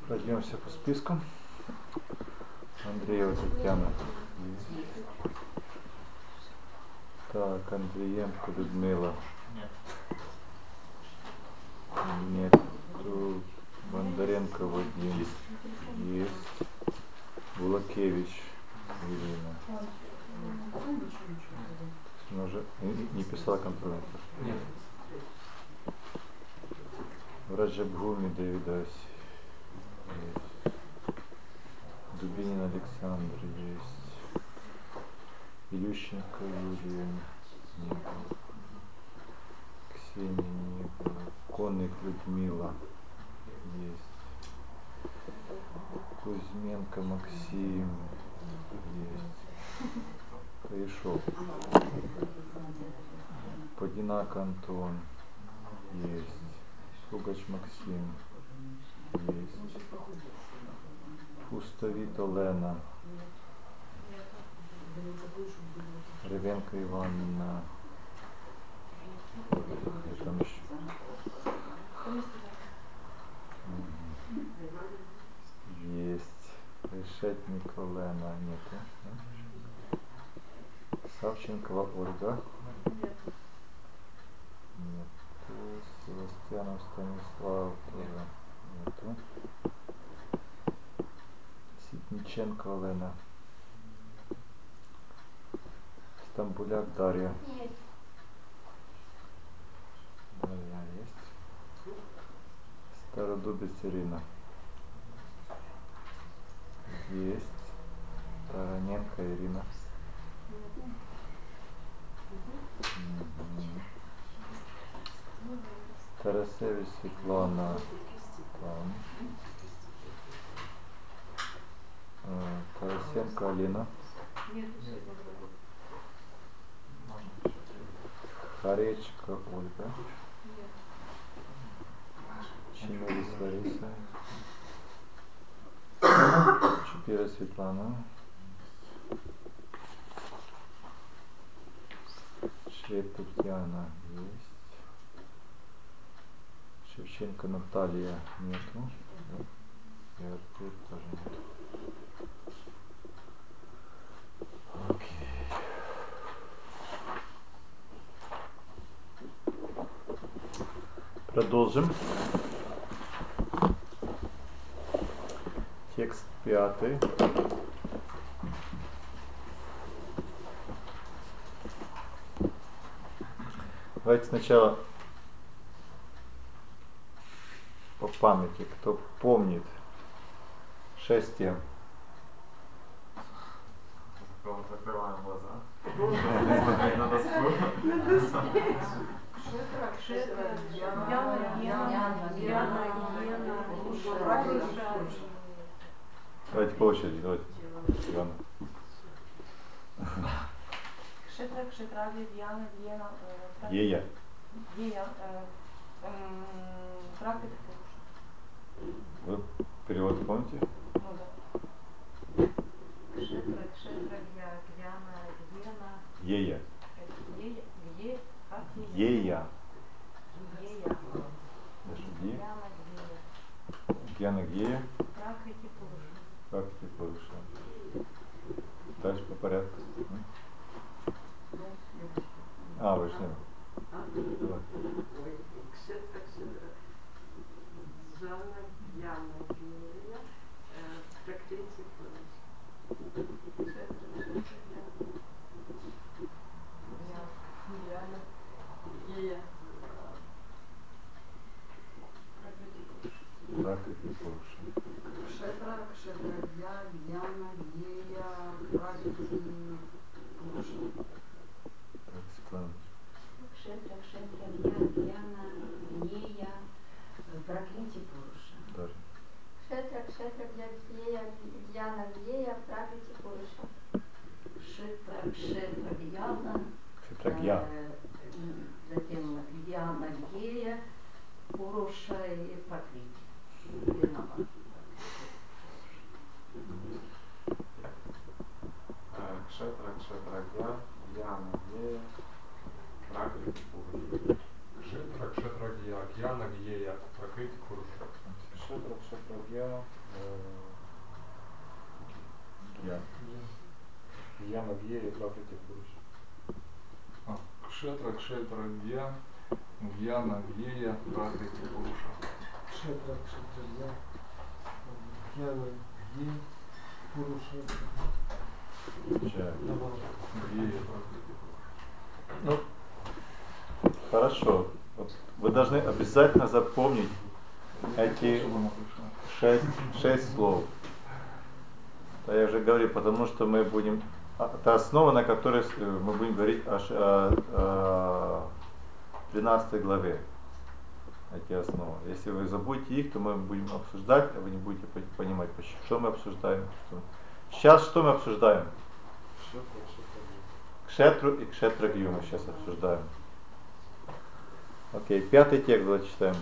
Пройдемся по спискам. Андреева Татьяна. Так, Андриенко Людмила. Нет. Бондаренко Вадим. Есть. Булакевич Ирина. Она уже не писала контроль. Нет. Раджабгуми Давидас. Есть. Дубинин Александр есть. Илющенко Юрия не было. Ксения не было. Конник Людмила есть. Кузьменко Максим есть. Каишов. Подинак Антон есть. Сугач Максим есть. Пустовит Олена. Ревенко Ивановна. И там еще. Есть. Решетник Олена. Нету. Савченкова Ольга. Нету. Севастьянов Станислав тоже нету. Ситниченко Олена. Стамбуляк Дарья. Дарья есть. Стародубец Ирина. Есть. Тараненко Ирина. Тарасевич Светлана. Там. Тарасенко Алина. Харечка Ольга. Чемерис Лариса. Чупира Светлана. Швед Татьяна есть. Шевченко Наталья нету. И Артур тоже нет. Окей. Продолжим. Текст 5. Давайте сначала по памяти, кто помнит 6 тем. Закрываем глаза. Давайте по очереди, давайте. Ивана. Ея. Вы перевод помните? Ну да. Ея. Ея. Гьяна Гея. Пракрити Пуруша. Пракрити Пуруша. Дальше по порядку. Вышли. Давай. Пракрити Пуруша. Кшетра, Кшетрагья, Гьяна, Гея, Пракрити Пуруша. Светлана. Кшетра, Кшетрагья, Гьяна, Гея, Пракрити Пуруша. Дарья. Кшетра, Кшетрагья, Гьяна, Гея, Пракрити Пуруша. Кшетра, Кшетрагьяна, Кшетрагья. затем Гьяна, Гея, Пуруша и Пракрити. Виноват. Кшетра, Кшетрагья, Гьяна, Гея, Пракрити Пуруша. Кшетра, Кшетрагья, Гьяна, Гея, Пракрити Пуруша. кшетра, кшетра, гья, Я. гьяна, гьея, пракрити, пуруша. Кшетра, кшетра, гья, гьяна, гьея, пракрити, пуруша. Кшетра, кшетра, гьяна, гье, пуруша, Чай. Гьея, пракрити, пуруша. Ну, хорошо. Вот вы должны обязательно запомнить эти шесть слов. Да, я уже говорил, потому что мы будем... Это основа, на которой мы будем говорить о 13 главе. Эти основы. Если вы забудете их, то мы будем обсуждать, а вы не будете понимать, что мы обсуждаем. Сейчас что мы обсуждаем? Кшетру и кшетрагью мы сейчас обсуждаем. Окей, 5 текст давайте читаем.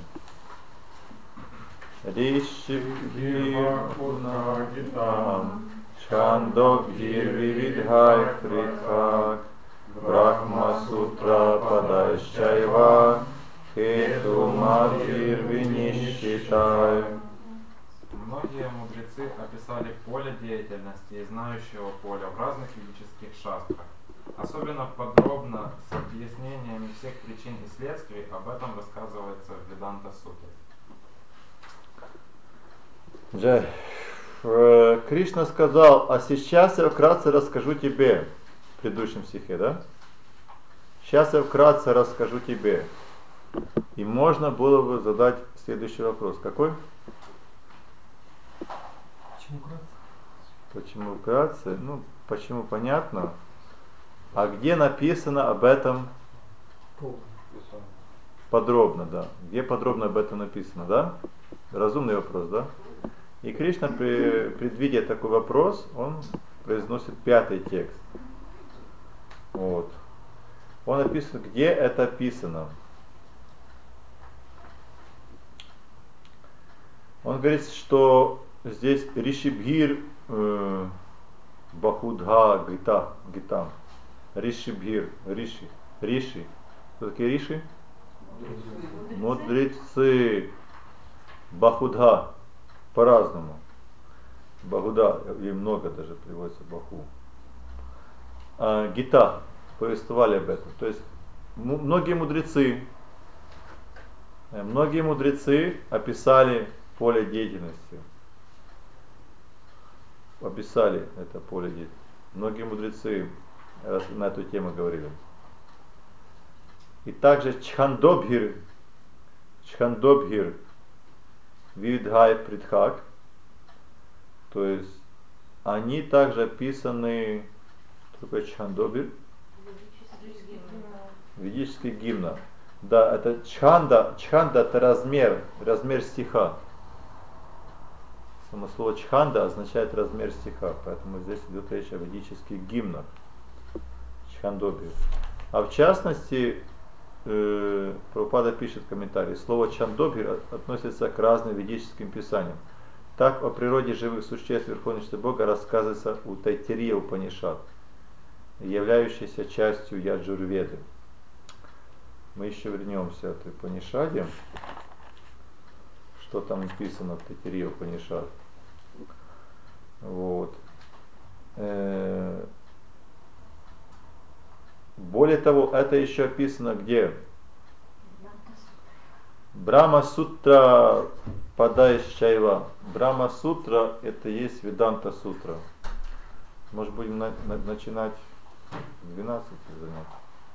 Ришибхир Пунагитам Чхандобхир Вивидхай Притхак Брахма Сутра Падайшчайва Хетумадхир Винишчитай. Многие мудрецы описали поле деятельности и знающего поля в разных ведических шастрах. Особенно подробно, с объяснениями всех причин и следствий, об этом рассказывается в Веданта Сутре. Кришна сказал, а сейчас я вкратце расскажу тебе, в предыдущем стихе, да? Сейчас я вкратце расскажу тебе. И можно было бы задать следующий вопрос. Какой? Почему кратко? Почему вкратце? Ну, почему понятно. А где написано об этом Полно. подробно, да? Где подробно об этом написано, да? Разумный вопрос, да? И Кришна, предвидя такой вопрос, он произносит 5 текст. Вот. Он описывает, где это описано. Он говорит, что здесь Ришибхир Бахудха Гитам. Ришибхир, Риши. Кто такие Риши? Мудрецы. Бахудха. По-разному. Бахуда, и много даже приводится Баху. Гита. Повествовали об этом. То есть многие мудрецы описали поле деятельности. Описали это поле деятельности. Многие мудрецы на эту тему говорили. И также Чхандобхир Вивидхай Притхак, то есть они также описаны, что такое Чхандобхир? Ведический гимн. Да, это чханда это размер стиха. Само слово чханда означает размер стиха, поэтому здесь идет речь о ведических гимнах. Чхандобхир. А в частности, Прабхупада пишет в комментарии, слово Чхандобхир относится к разным ведическим писаниям. Так о природе живых существ Верховного Бога рассказывается у Тайтирия Упанишад, являющейся частью Яджурведы. Мы еще вернемся к Упанишаде, что там написано в Тайтирия Упанишад. Вот. Более того, это еще описано где? Брахма Сутра Падайшчайва. Брахма Сутра это есть Веданта Сутра. Может будем начинать в 12 занятий?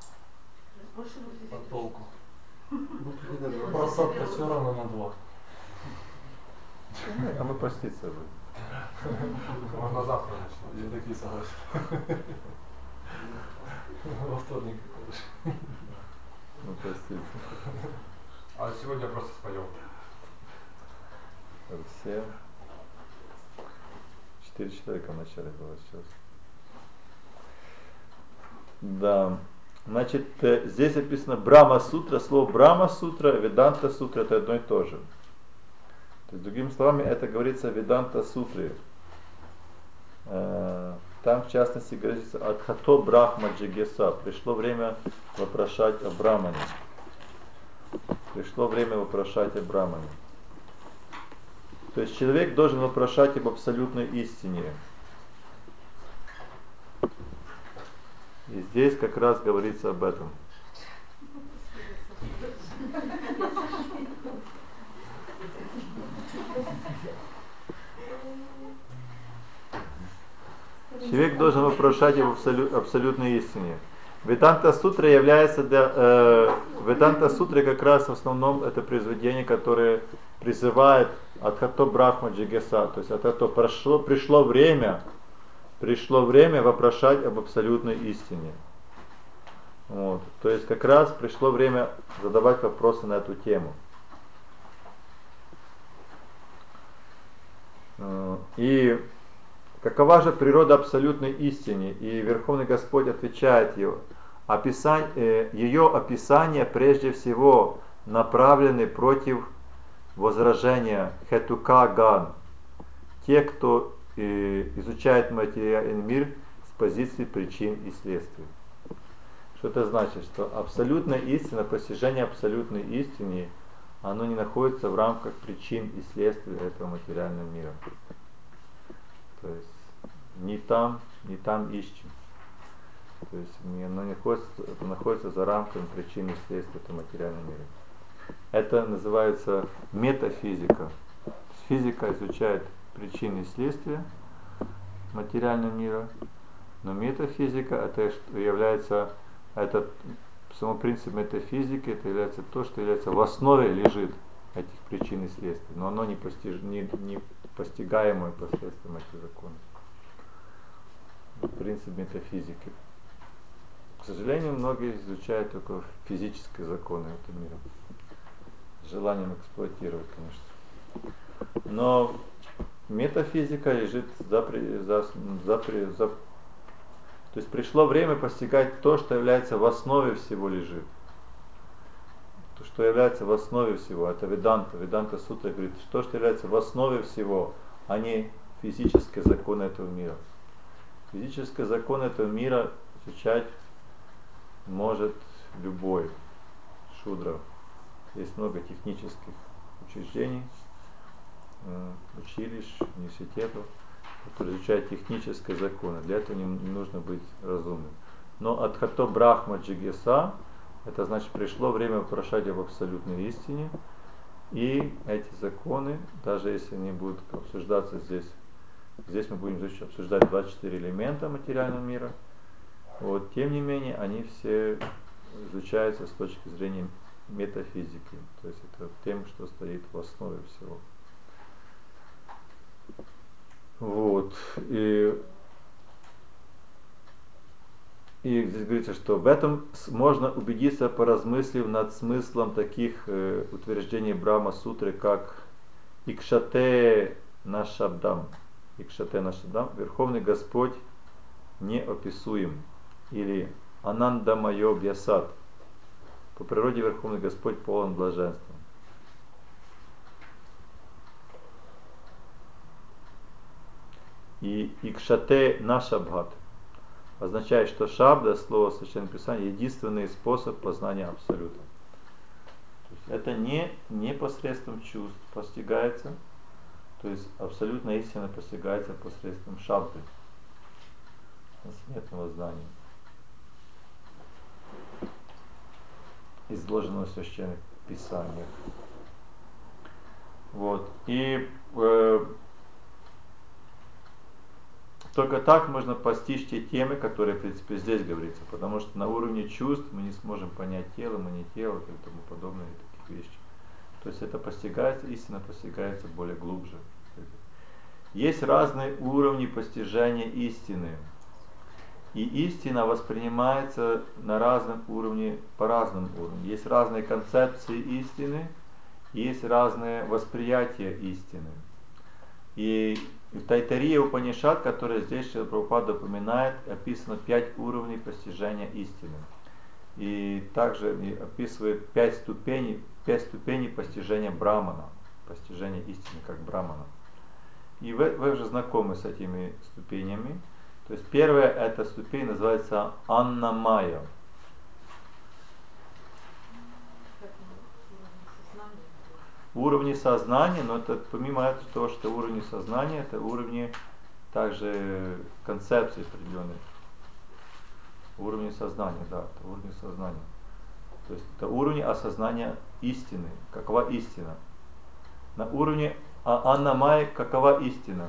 По толку. Просадка все равно на 2. А мы поститься будем. Можно завтра начать. Я такие согласен. Во вторник. Мы поститься. А сегодня просто споем. Все. 4 человека вначале было сейчас. Да. Значит, здесь описано Брахма Сутра. Слово Брахма Сутра, Веданта Сутра это одно и то же. То есть, другими словами, это говорится в Веданта Сутре. Там, в частности, говорится Адхато Брахма Джигеса. Пришло время вопрошать о Брахмане. Пришло время вопрошать о Брахмане. То есть человек должен вопрошать об абсолютной истине. И здесь как раз говорится об этом. Человек должен вопрошать об абсолютной истине. Веданта Сутра является Веданта Сутра как раз в основном это произведение, которое призывает Адхато Брахма Джигеса, то есть Адхато пришло время вопрошать об абсолютной истине. Вот. То есть как раз пришло время задавать вопросы на эту тему. И какова же природа абсолютной истины? И Верховный Господь отвечает ее. Ее описание прежде всего направлены против возражения хетука-ган. Те, кто изучает материальный мир с позиции причин и следствий. Что это значит? Что абсолютная истина, постижение абсолютной истины, оно не находится в рамках причин и следствий этого материального мира. То есть не там ищем. То есть оно находится за рамками причин и следствий этого материального мира. Это называется метафизика. Физика изучает причины и следствия материального мира, но метафизика это само принцип метафизики, это является то, что является в основе лежит этих причин и следствий, но оно не постигаемое последствием этих законов. Принцип метафизики. К сожалению, многие изучают только физические законы этого мира. С желанием эксплуатировать, конечно. Но метафизика лежит то есть пришло время постигать то, что является в основе всего лежит. То, что является в основе всего. Это Веданта. Веданта Сутра говорит, что является в основе всего, а не физические законы этого мира. Физические законы этого мира изучать может любой шудра. Есть много технических учреждений, училищ, университетов, которые изучают технические законы. Для этого не нужно быть разумным. Но Адхато Брахма Джигеса, это значит, пришло время вопрошать об абсолютной истине. И эти законы, даже если они будут обсуждаться здесь мы будем обсуждать 24 элемента материального мира, вот, тем не менее, они все изучаются с точки зрения метафизики. То есть это тем, что стоит в основе всего. Вот. И здесь говорится, что в этом можно убедиться, поразмыслив над смыслом таких утверждений Брахма-сутры, как Икшате Нашабдам. Икшате Нашабдам, Верховный Господь неописуем, или Анандамайо Бьясат. По природе Верховный Господь полон блаженства. И Икшате Нашабхат означает, что шабда, слово Священного Писания, единственный способ познания Абсолюта. То есть это не посредством чувств постигается, то есть абсолютная истина постигается посредством шабды, трансцендентного знания, изложенного в Священных Писаниях. Вот. И только так можно постичь те темы, которые, в принципе, здесь говорится, потому что на уровне чувств мы не сможем понять тело, мы не тело и тому подобное, и таких вещей. То есть это постигается, истина постигается более глубже. Есть разные уровни постижения истины. И истина воспринимается на разном уровне, по разному уровню. Есть разные концепции истины, есть разные восприятия истины. И в Тайтария Упанишад, который здесь Шрила Прабхупада упоминает, описано 5 уровней постижения истины. И также описывает 5 ступеней постижения Брамана, постижения истины как Брамана. И вы уже знакомы с этими ступенями. То есть первая эта ступень называется Аннамая. уровни сознания, но это помимо того, что уровни сознания, это уровни также концепции определенных. Уровни сознания, да, это уровни сознания. То есть это уровни осознания истины. Какова истина? На уровне аннамайи какова истина?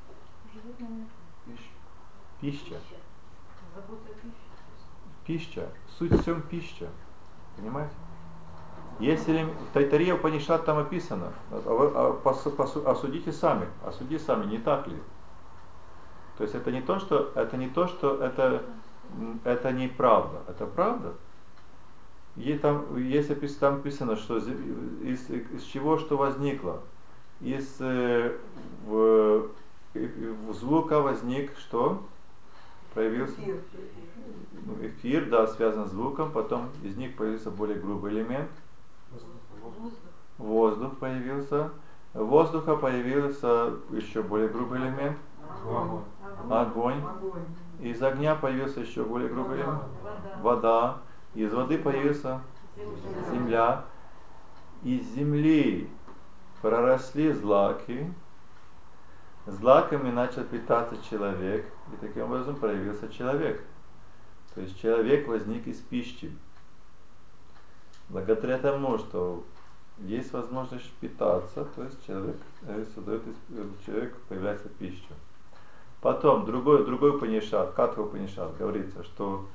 Пища. Забота о пище. Пища. Суть в чем пища. Понимаете? Если в Тайтария Упанишат там описано, осудите сами, осуди сами, не так ли? То есть это не то, что это неправда, это правда. Там написано, что из чего что возникло. Из звука возник что? Проявился эфир, да, связан с звуком, потом из них появился более грубый элемент. Воздух появился. Воздуха появился еще более грубый элемент. Огонь. Из огня появился еще более грубый элемент. Вода. Из воды появился земля. Из земли проросли злаки. Злаками начал питаться человек. И таким образом проявился человек. То есть человек возник из пищи. Благодаря тому, что есть возможность питаться, то есть человек появляется пища. Потом другой Упанишат, Катха Упанишат, говорится, что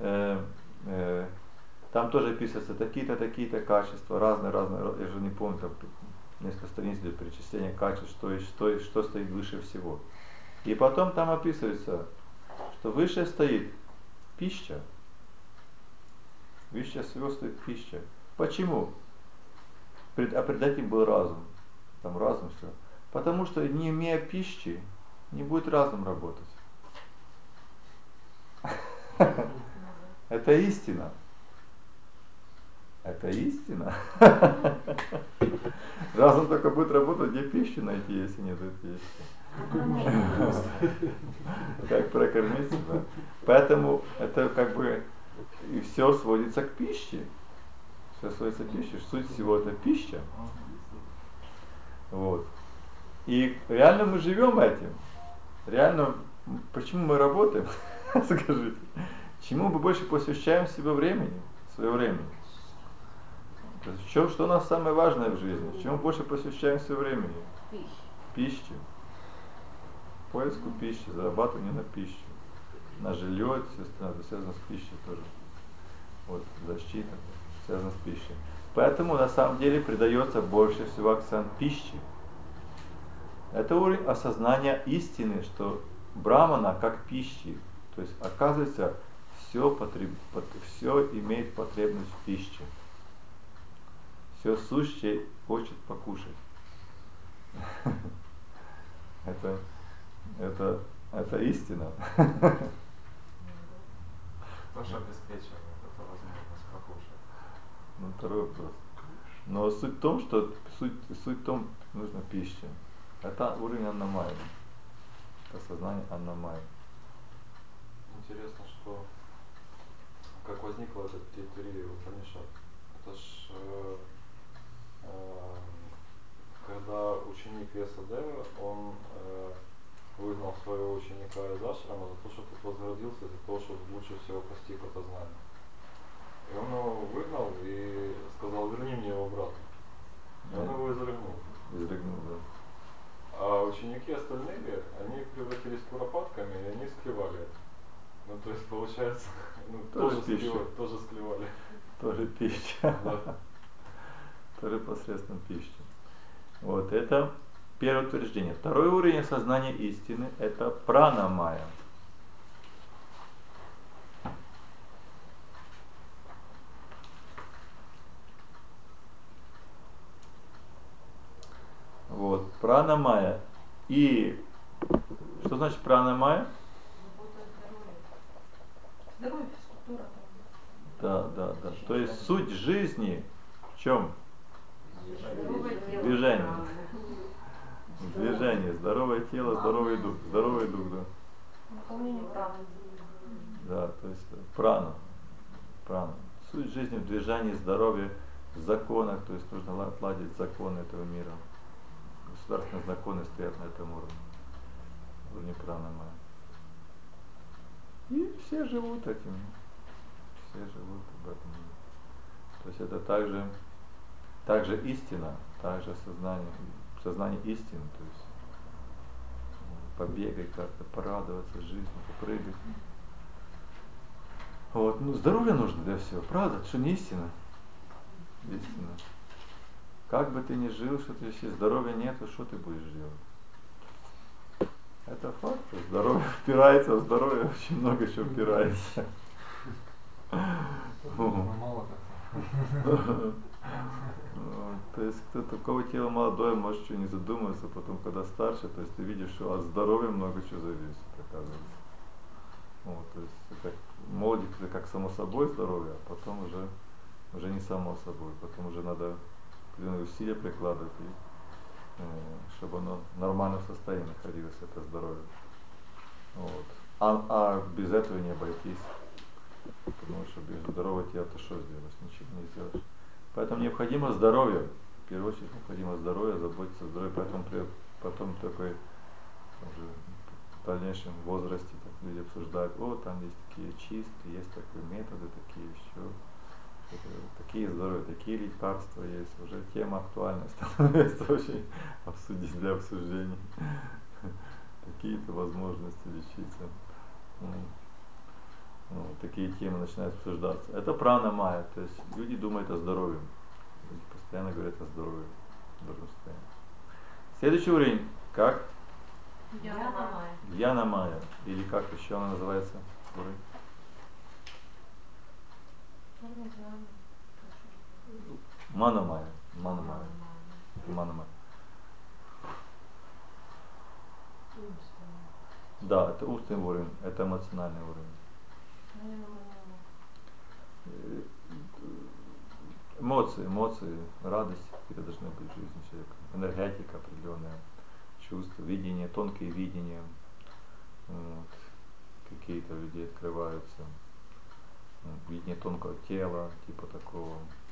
там тоже описываются такие-то качества, разные, я же не помню, там несколько страниц идет перечисление качеств, что стоит выше всего. И потом там описывается, что выше стоит пища. Выше всего стоит пища. Почему? А пред этим был разум. Там разум все. Потому что не имея пищи, не будет разум работать. Это истина. Это истина. Разум только будет работать, где пищу найти, если нет пищи. Как прокормить себя. Поэтому это как бы и все сводится к пище. Все сводится к пище. Суть всего это пища. Вот. И реально мы живем этим. Реально, почему мы работаем? Скажите. Чему мы больше посвящаем себе времени? Свое время. То есть, что у нас самое важное в жизни? Чему больше посвящаем себе времени? Пище. Поиску пищи, зарабатыванию на пищу. На жилье, естественно, это связано с пищей тоже. Вот, защита, связано с пищей. Поэтому на самом деле придается больше всего акцент пищи. Это уровень осознания истины, что брамана как пищи. То есть, оказывается, все имеет потребность в пище. Все сущее хочет покушать. Это истина. Кто же обеспечивает эту возможность покушать? Ну, второй вопрос. Но суть в том, что суть в том, нужна пища. Это уровень аннамайи. Это сознание аннамайи. Интересно, что как возникла эта Тайтария Упанишат. Это ж когда ученик Весадева, он выгнал своего ученика из ашрама за то, что тот возгордился, за то, что лучше всего постиг это знание. И он его выгнал и сказал: верни мне его обратно. И он его изрыгнул. Да. А ученики остальные, они превратились куропатками, и они склевали это. Ну, то есть, получается, тоже склевали. Тоже пища. Да. Тоже посредством пищи. Вот это первое утверждение. Второй уровень осознания истины — это пранамая. Вот, пранамая. И что значит пранамая? Здоровье, физкультура. Да. То есть суть жизни в чем? Движение. Движение. Здоровое тело, здоровый дух. Здоровый дух, да. Выполнение прав. Да, то есть прана. Суть жизни в движении, здоровье. законах, то есть нужно отладить законы этого мира. Государственные законы стоят на этом уровне прана-майя. И все живут этим. Все живут об этом. То есть это также истина, также сознание истины, то есть побегать как-то, порадоваться жизни, попрыгать. Вот, ну здоровье нужно для всего, правда, это что не истина? Истина. Как бы ты ни жил, что ты, если здоровья нету, что ты будешь делать? Это факт, что здоровье впирается, в здоровье очень много чего впирается. Мало как-то. То есть кто-то, у кого тело молодое, может что не задумываться, потом когда старше, то есть ты видишь, что от здоровья много чего зависит, оказывается. Вот, то есть это молодик это как само собой здоровье, а потом уже не само собой, потом уже надо определенные усилия прикладывать, чтобы оно в нормальном состоянии находилось, это здоровье. Вот. А без этого не обойтись. Потому что без здорового тела ты что сделаешь? Ничего не сделаешь. Поэтому необходимо здоровье. В первую очередь необходимо здоровье, заботиться о здоровье. Поэтому потом такой уже в дальнейшем возрасте так, люди обсуждают, там есть такие чистки, есть такие методы, такие еще. Такие здоровья, такие лекарства есть. Уже тема актуальная становится очень обсудить для обсуждения. Какие-то возможности лечиться. Такие темы начинают обсуждаться. Это прана-майя, то есть люди думают о здоровье. Люди постоянно говорят о здоровье. Следующий уровень, как? Дьяна-майя. Дьяна-майя. Или как еще она называется? Уровень? Не знаю. Мана-майя. Мана-майя. Мана-майя. Да, это умственный уровень, это эмоциональный уровень. Эмоции, радость какие-то должны быть в жизни человека, энергетика определенная, чувства, видение, тонкие видения, вот, какие-то у людей открываются, видение тонкого тела, типа такого,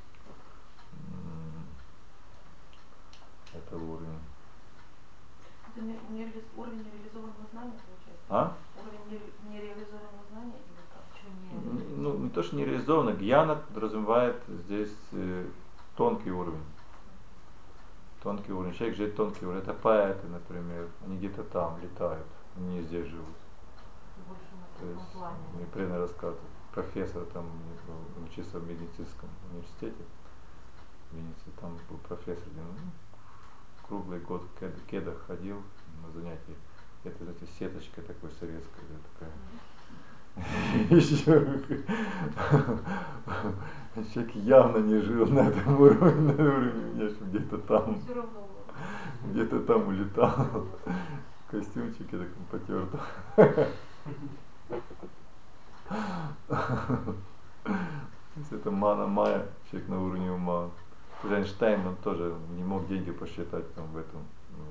это уровень. Это уровень нереализованного знания получается? А? Уровень нереализованного знания или как? Ну, не то, что нереализованно. Гьяна подразумевает здесь тонкий уровень. Тонкий уровень. Человек живет тонкий уровень. Это поэты, например. Они где-то там летают. Они не здесь живут. То есть, мне примерно рассказывают. Профессор там учился в медицинском университете. В Венеции. Там был профессор. Круглый год в кедах ходил на занятия. Это, знаете, сеточка такой советская. Такая. Человек явно не жил на этом уровне, где-то там улетал. В костюмчике таком потертом. То есть это мана-майя, человек на уровне ума. Эйнштейн, он тоже не мог деньги посчитать там в этом,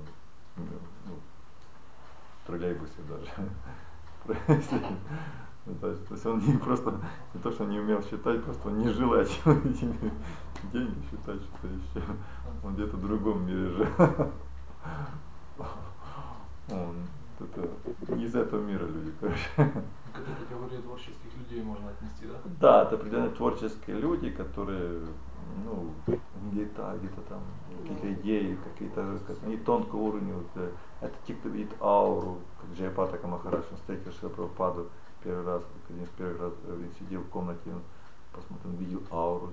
в троллейбусе даже. То есть он не то, что не умел считать, просто он не жил этими деньги считать, что-то еще. Он где-то в другом мире жил. Это не из этого мира люди, короче. К этой категории творческих людей можно отнести, да? Да, это определенно творческие люди, которые, где-то там какие-то идеи, они тонкого уровня. Это те, кто видит ауру, как Джайапатака Махарадж, он встретил Шрила Прабхупаду первый раз, один из первых раз он сидел в комнате, он посмотрел, он видел ауру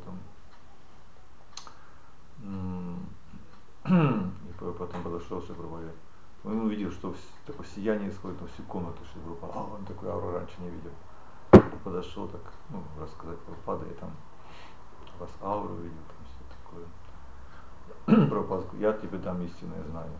там. И потом подошел Шрила Прабхупаде. Он увидел, что такое сияние исходит на всю комнату Шрила Прабхупады. Он такой ауру раньше не видел. Подошел так, рассказать Прабхупаде, я там у вас ауру видел, там все такое. Прабхупада сказал, я тебе дам истинное знание.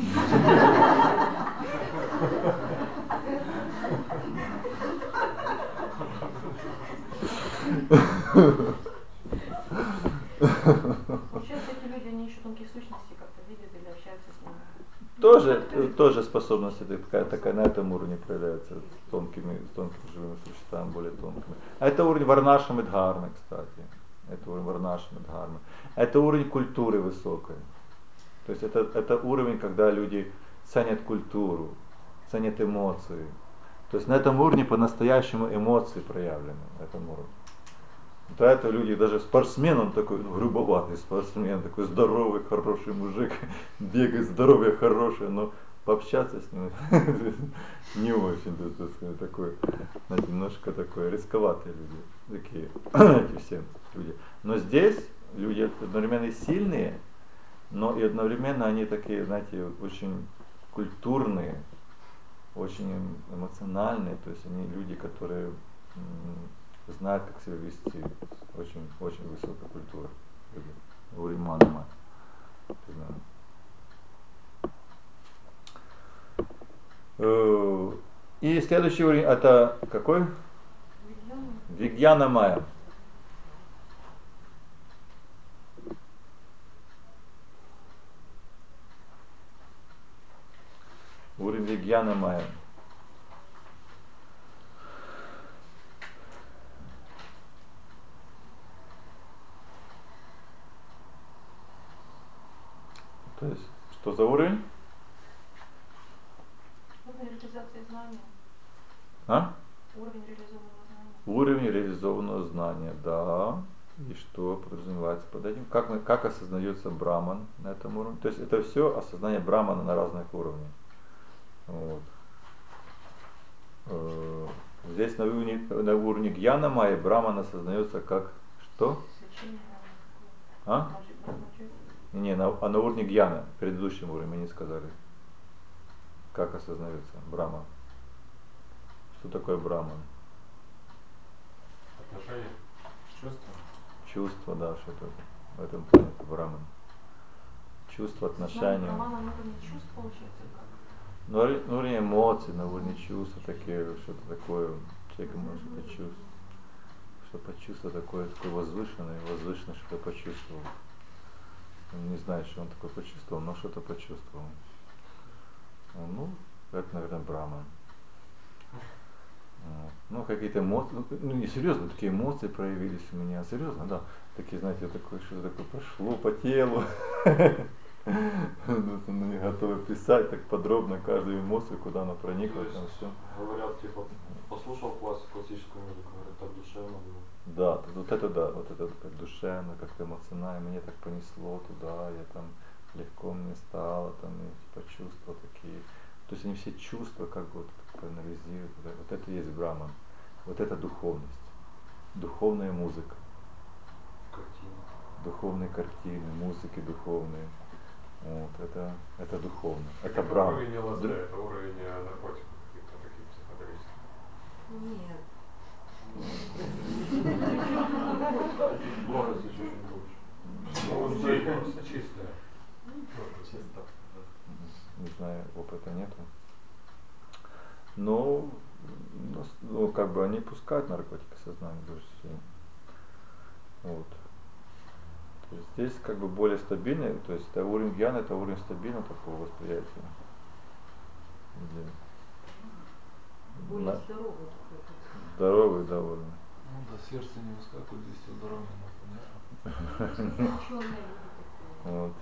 Получается, эти люди, они еще тонкие сущности как-то видят или общаются с ними? Тоже способность такая на этом уровне проявляется с тонкими живыми существами, более тонкими. А это уровень Варнашрама и Дхармы, кстати. это уровень варнашрама, дхармы. Это уровень культуры высокой. То есть это уровень, когда люди ценят культуру, ценят эмоции. То есть на этом уровне по-настоящему эмоции проявлены, на этом уровне. До этого люди, даже спортсмен, он такой грубоватый спортсмен, такой здоровый, хороший мужик, бегает, здоровье хорошее, но пообщаться с ним не очень, такой, знаете, немножко такой рисковатые люди, такие, эти все люди. Но здесь люди одновременно и сильные, но и одновременно они такие, знаете, очень культурные, очень эмоциональные, то есть они люди, которые знают, как себя вести, очень, очень высокая культура, уровень манама. И следующий уровень это какой? Вигьяна майя. Уровень Вигьяна майя. То есть, что за уровень? Уровень реализации знания. А? Уровень реализованного знания. Уровень реализованного знания, да. И что подразумевается под этим? Как осознается Браман на этом уровне? То есть это все осознание Брамана на разных уровнях. Вот. Здесь на уровне Гьяна Майя Браман осознается как что? А? Не, а на уровне Гьяна, в предыдущем уровне мы не сказали. Как осознается Брахман? Что такое Брахман? Отношение, чувство. Чувство, да, что-то в этом плане это Брахман. Чувство, отношения. Брахман на уровне чувств получается как? На уровне эмоций, на уровне чувств, такие, что-то такое, человек может почувствовать. Что почувствовать такое возвышенное, что-то почувствовал. Он не знает, что он такое почувствовал, но что-то почувствовал. Ну, это, наверное, Брахман. Ну, какие-то эмоции, ну не серьезно, такие эмоции проявились у меня, серьезно, да. Такие, знаете, такое, что-то такое пошло по телу. Не готовы писать так подробно каждую эмоцию, куда она проникла, там все. Говорят, типа, послушал классическую музыку, говорят, так душевно было. Да, вот это как душевно, как-то эмоционально, мне так понесло туда, я там легко мне стало, там и почувствовал такие. То есть они все чувства как бы вот проанализируют. Вот это и есть Брахман. Вот это духовность. Духовная музыка. Картина. Духовные картины, музыки духовные. Вот, это духовно. Это Брахман. Брахман. Уровень ЛСД, это уровень наркотиков каких-то таких психоделических. Нет. Плохо сейчас очень больше. Ну, он здесь просто чистое. Чисто. Не знаю, опыта нету. Но как бы они пускают наркотики в сознание больше всего. Вот. То есть здесь как бы более стабильный, то есть это уровень гьяна, это уровень стабильного такого восприятия. Более здоровый такой. Здоровый, да, уровень. Ну да, сердце не выскакивает, здесь все здоровье, понятно. Вот.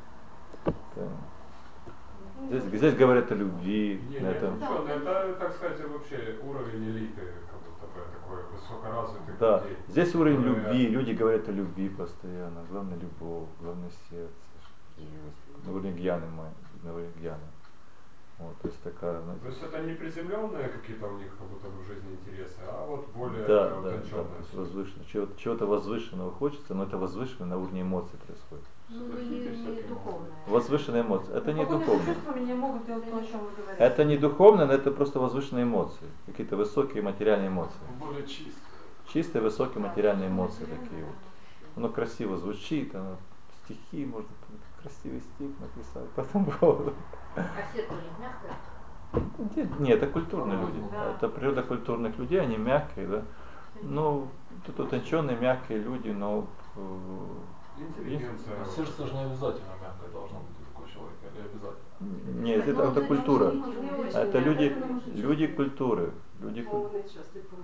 Здесь говорят о любви. Это, так сказать, вообще уровень элиты, как будто бы такой высокоразвитых да. людей. Здесь уровень любви, люди говорят о любви постоянно. Главное любовь, главное сердце. На уровне гьяны на уровне гьяны. Вот, то есть такая, знаете, то есть это не приземленные какие-то у них как будто бы в жизни интересы, а вот более утонченные. Чего-то возвышенного хочется, но это возвышенное на уровне эмоций происходит. Ну, не духовное. Возвышенные эмоции. Это не духовно. Чувствами не могут делать то, о чем вы говорите. Это не духовно, но это просто возвышенные эмоции. Какие-то высокие материальные эмоции. Более чисто. Чистые, высокие материальные эмоции такие вот. Оно красиво звучит, оно стихи, можно красивый стих написать по этому поводу. А сердце не мягкое? Нет, это культурные люди. Да. Это природа культурных людей, они мягкие, да. Ну, тут утонченные, мягкие люди, но интеллигенция. А сердце же не обязательно мягкое должно быть у такого человека, или обязательно? нет, это культура. Это люди культуры.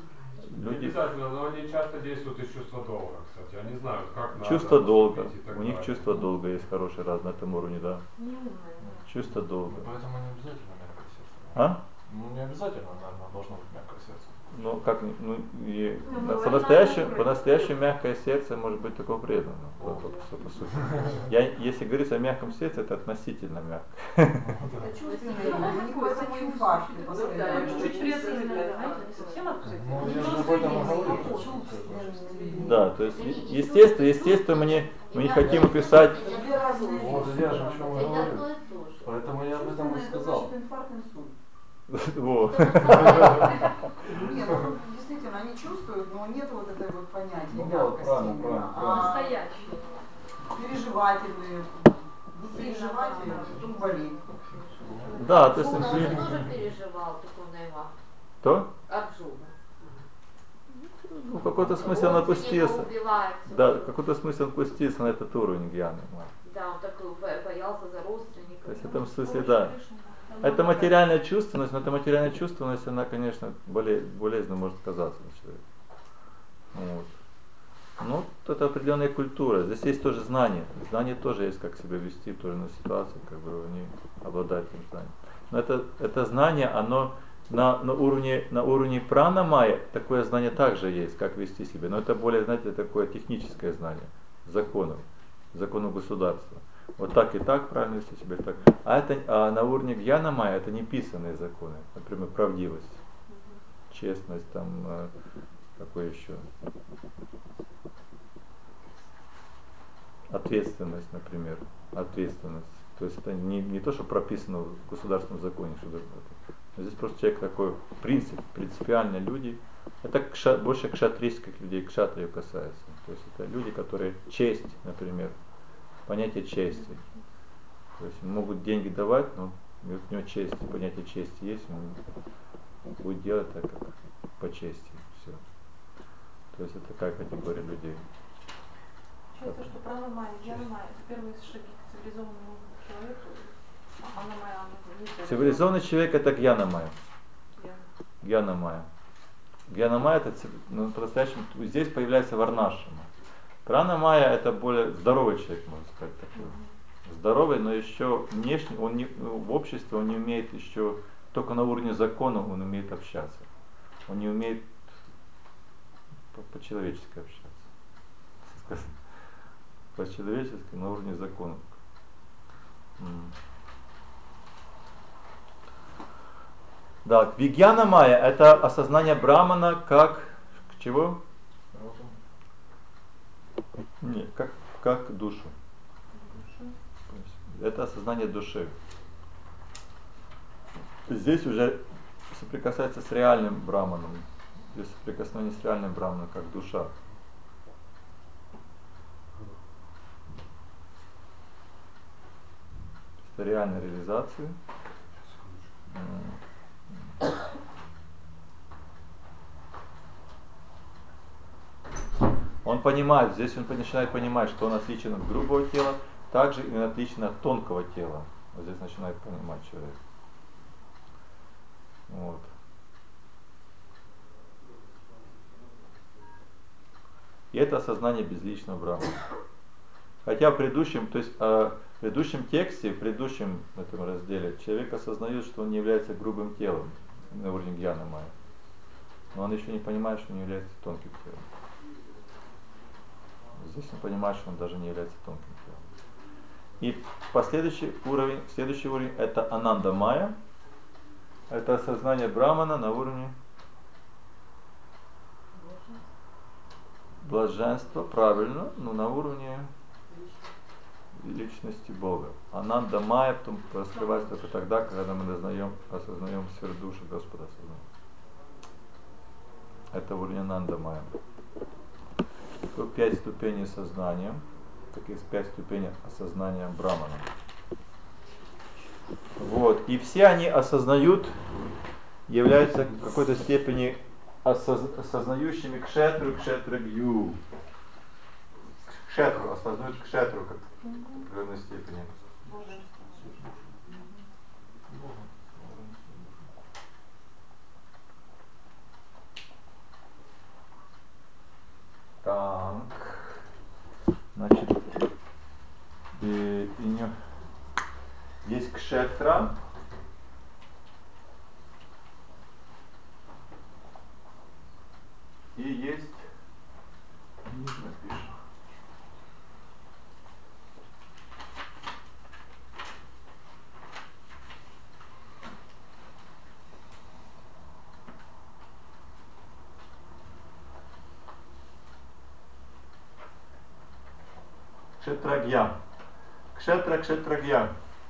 Не люди, обязательно, но они часто действуют из чувства долга, кстати. Они знают, как надо чувство долга, поступить и так у них далее. чувство долга есть хорошее раз на этом уровне, да. Неумная. Чувство Ну, долга. поэтому не обязательно мягкое сердце. А? Ну, не обязательно, наверное, должно быть мягкое сердце. Ну, как, ну, и Ну, мы по-настоящему мягкое сердце может быть только преданным, по сути. Если говорить о мягком сердце, это относительно мягкое. Это чувственные, они поэтому инфаркты постоянно. Чуть-чуть приоткрыли, знаете, не совсем открыты. Ну, я же об этом и говорю. Да, то есть, естественно, мы не хотим описать. Вот я же о чем и Это говорю. одно и то же. Поэтому я об этом и Это сказал. значит инфаркт, инсульт. Вот. Нет, ну, действительно, они чувствуют, но нет вот этой вот понятия Ну да, вот мягкости правильно, именно. правильно, А Настоящие. переживательные, не переживатель, вдруг болит. Да, то есть Он тоже переживал, так он и маг. то? Арджуна. Ну, в каком-то смысле он опустился. Убивается. Да, в каком-то смысле он опустился на этот уровень гьяны. Да, он такой боялся за родственников. То есть в этом смысле, да. Это материальная чувственность, но эта материальная чувственность, она, конечно, болезненно может сказаться на человеке. Вот. Ну, это определенная культура. Здесь есть тоже знание. Знание тоже есть, как себя вести в той же ситуации, как бы они обладают этим знанием. Но это знание, оно на уровне прана-майя, такое знание также есть, как вести себя. Но это более, знаете, такое техническое знание законов государства. Вот так и так правильно вести себя, так. А на уровне гьяна-майя это неписанные законы, например, правдивость, честность, там, какое еще, ответственность, например, ответственность. То есть это не то, что прописано в государственном законе, что это. Здесь просто человек такой, принципиально люди, это больше кшатрийских людей, кшатрию касается. То есть это люди, которые честь, например, понятие чести. То есть могут деньги давать, но у него честь, понятие чести есть, он будет делать так, как по чести. Все. То есть это такая категория людей. Получается, что прана-майя, гьяна-майя — это первые шаги к цивилизованному человеку. Ана-майя, она Цивилизованный человек это гьяна-майя. Гьяна-майя. Гьяна-майя это, ну, по-настоящему, здесь появляется варнашрама. Прана-майя это более здоровый человек, можно сказать, такой. Здоровый, но еще внешне, в обществе он не умеет еще, только на уровне закона он умеет общаться. Он не умеет по-человечески общаться. По-человечески на уровне закона. Да, вигьяна-майя это осознание брамана как чего? Нет, как душу. Это осознание души. Здесь уже соприкасается с реальным браманом. Здесь соприкосновение с реальным браманом, как душа. Это реальная реализация. Он понимает, здесь он начинает понимать, что он отличен от грубого тела, также и он отличен от тонкого тела. Вот здесь начинает понимать человек. Вот. И это осознание безличного брамана. Хотя в предыдущем тексте, в предыдущем этом разделе, человек осознает, что он не является грубым телом на уровне гьяна-майя. Но он еще не понимает, что он не является тонким телом. Здесь он понимает, что он даже не является тонким телом. И следующий уровень это ананда-майя. Это осознание брамана на уровне блаженства, правильно, но на уровне личности Бога. Ананда-майя потом раскрывается только тогда, когда мы осознаем сферу души Господа. Это уровень ананда-майя. 5 ступеней сознания. Таких 5 ступеней осознания брамана. Вот. И все они осознают, являются в какой-то степени осознающими кшетру, кшетрагью. Кшетру, осознают кшетру как в определенной степени. и есть, напишем. Кшетрагья. Кшетрагья.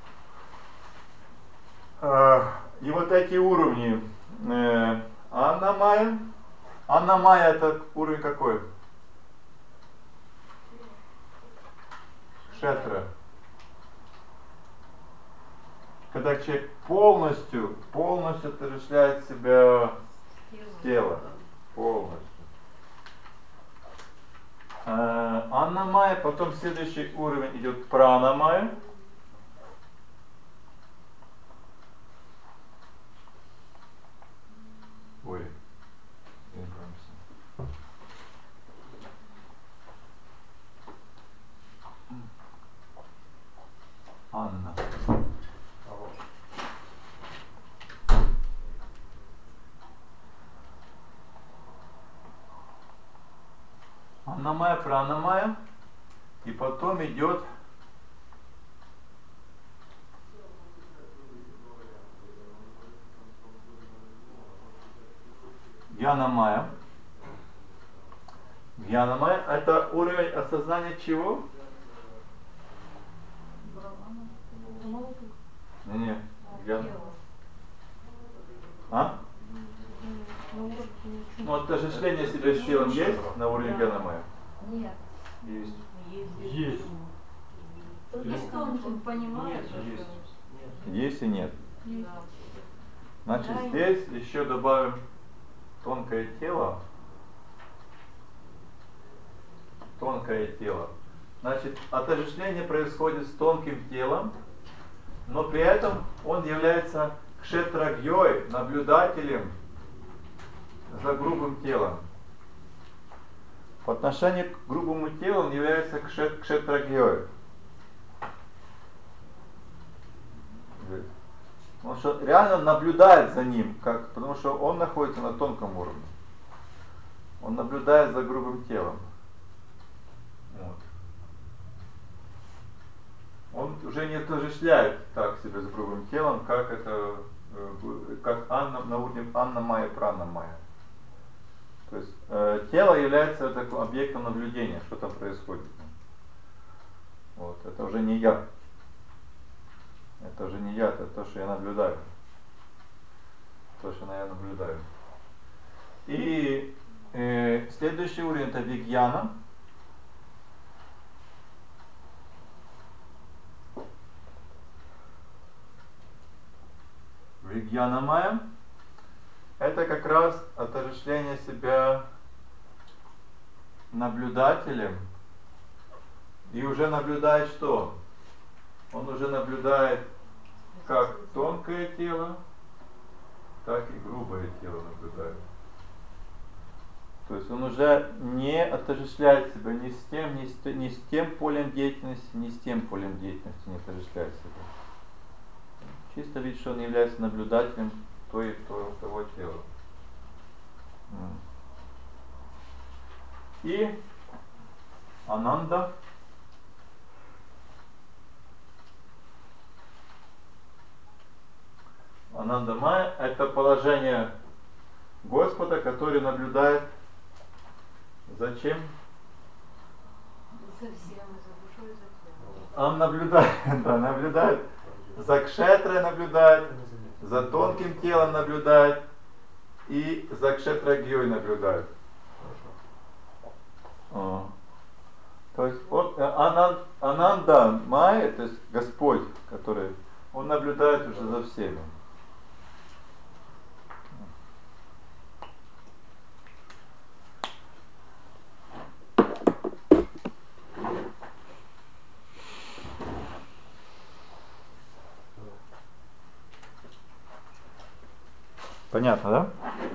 И вот эти уровни. Анна Майя это уровень какой? Кшетра. Когда человек полностью отождествляет себя с телом. Полностью. Анна Майя, потом следующий уровень идет Прана Майя. Ой, я не помню. Анна. Анна Майя, Прана Майя. И потом идет Гьяна Майя. Гьяна Майя это уровень осознания чего? Не, Гьяна. А? Ну, отождествление себя с телом есть на уровне Гьяна Майя? Нет. Есть. Есть. Есть он понимает, Есть. Есть и нет. Есть. Значит, Да, здесь еще добавим тонкое тело. Тонкое тело. Значит, отождествление происходит с тонким телом, но при этом он является кшетрагьей, наблюдателем за грубым телом. По отношению к грубому телу он является кшетрагьей. Он что реально наблюдает за ним, потому что он находится на тонком уровне. Он наблюдает за грубым телом. Вот. Он уже не отождествляет так себя с грубым телом, как это, как Анна на уровне Анна Майя, Прана Майя. То есть тело является таким объектом наблюдения, что там происходит. Вот. Это уже не я. Это уже не я, это то, что я наблюдаю. То, что я наблюдаю. И следующий уровень это Вигьяна. Вигьяна Майя. Это как раз отождествление себя наблюдателем. И уже наблюдает что? Он уже наблюдает как тонкое тело, так и грубое тело наблюдает. То есть он уже не отождествляет себя ни с тем полем деятельности, ни с тем полем деятельности не отождествляет себя. Чисто видит, что он является наблюдателем того тела. И Ананда. Ананда Майя это положение Господа, который наблюдает за чем? За всем, за душой, за телом. Он наблюдает, да, наблюдает за кшетрой, наблюдает, за тонким телом наблюдает и за кшетрагьей наблюдает. То есть Ананда Майя, то есть Господь, который, он наблюдает уже за всеми. Понятно, да?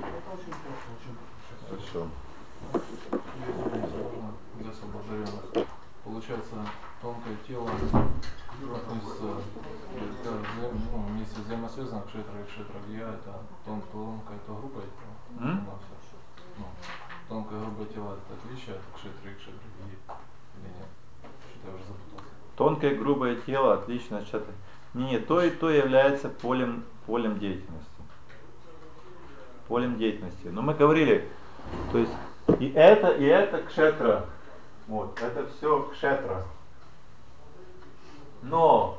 Хорошо. Возможно, для освобожденных. Получается, тонкое тело относится вместе взаимосвязано кшетра и кшетрагья, это тонкое, это грубое тело. тонкое и грубое тело это отличие от кшетры и кшетрагии? Или нет? Что-то я уже запутался. Тонкое грубое тело отлично от кшетры. Нет, то и то является полем деятельности. Полем деятельности. Но мы говорили, то есть и это кшетра. Вот, это все кшетра. Но